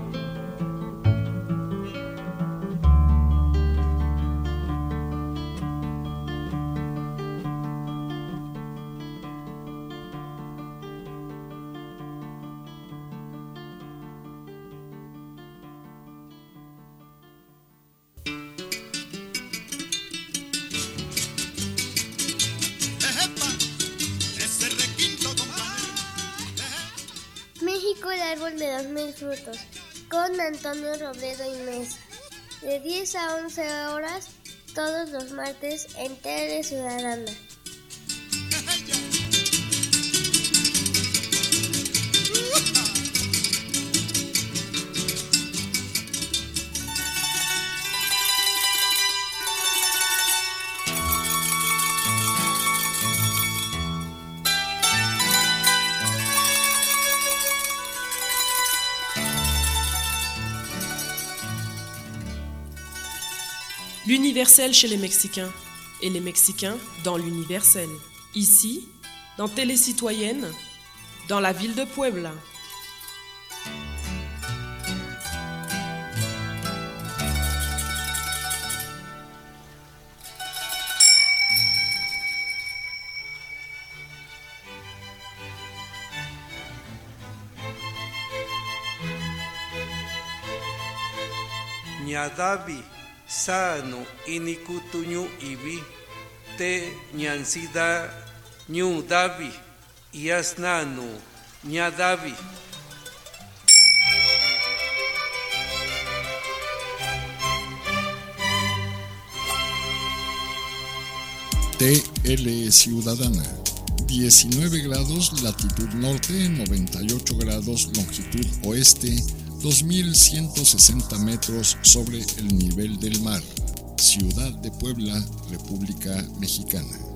México, el árbol de los mil frutos, con Antonio Robledo y Mesa, de diez a once horas, todos los martes en Tele Ciudadana. L'universel chez les Mexicains et les Mexicains dans l'universel. Ici, dans Télé Citoyenne, dans la ville de Puebla. Ñadavi sano inikutuñu ibi te ñansida ñu davi yasnanu ñadavi. T L Ciudadana, diecinueve grados latitud norte, noventa y ocho grados longitud oeste, dos mil ciento sesenta metros sobre el nivel del mar. Ciudad de Puebla, República Mexicana.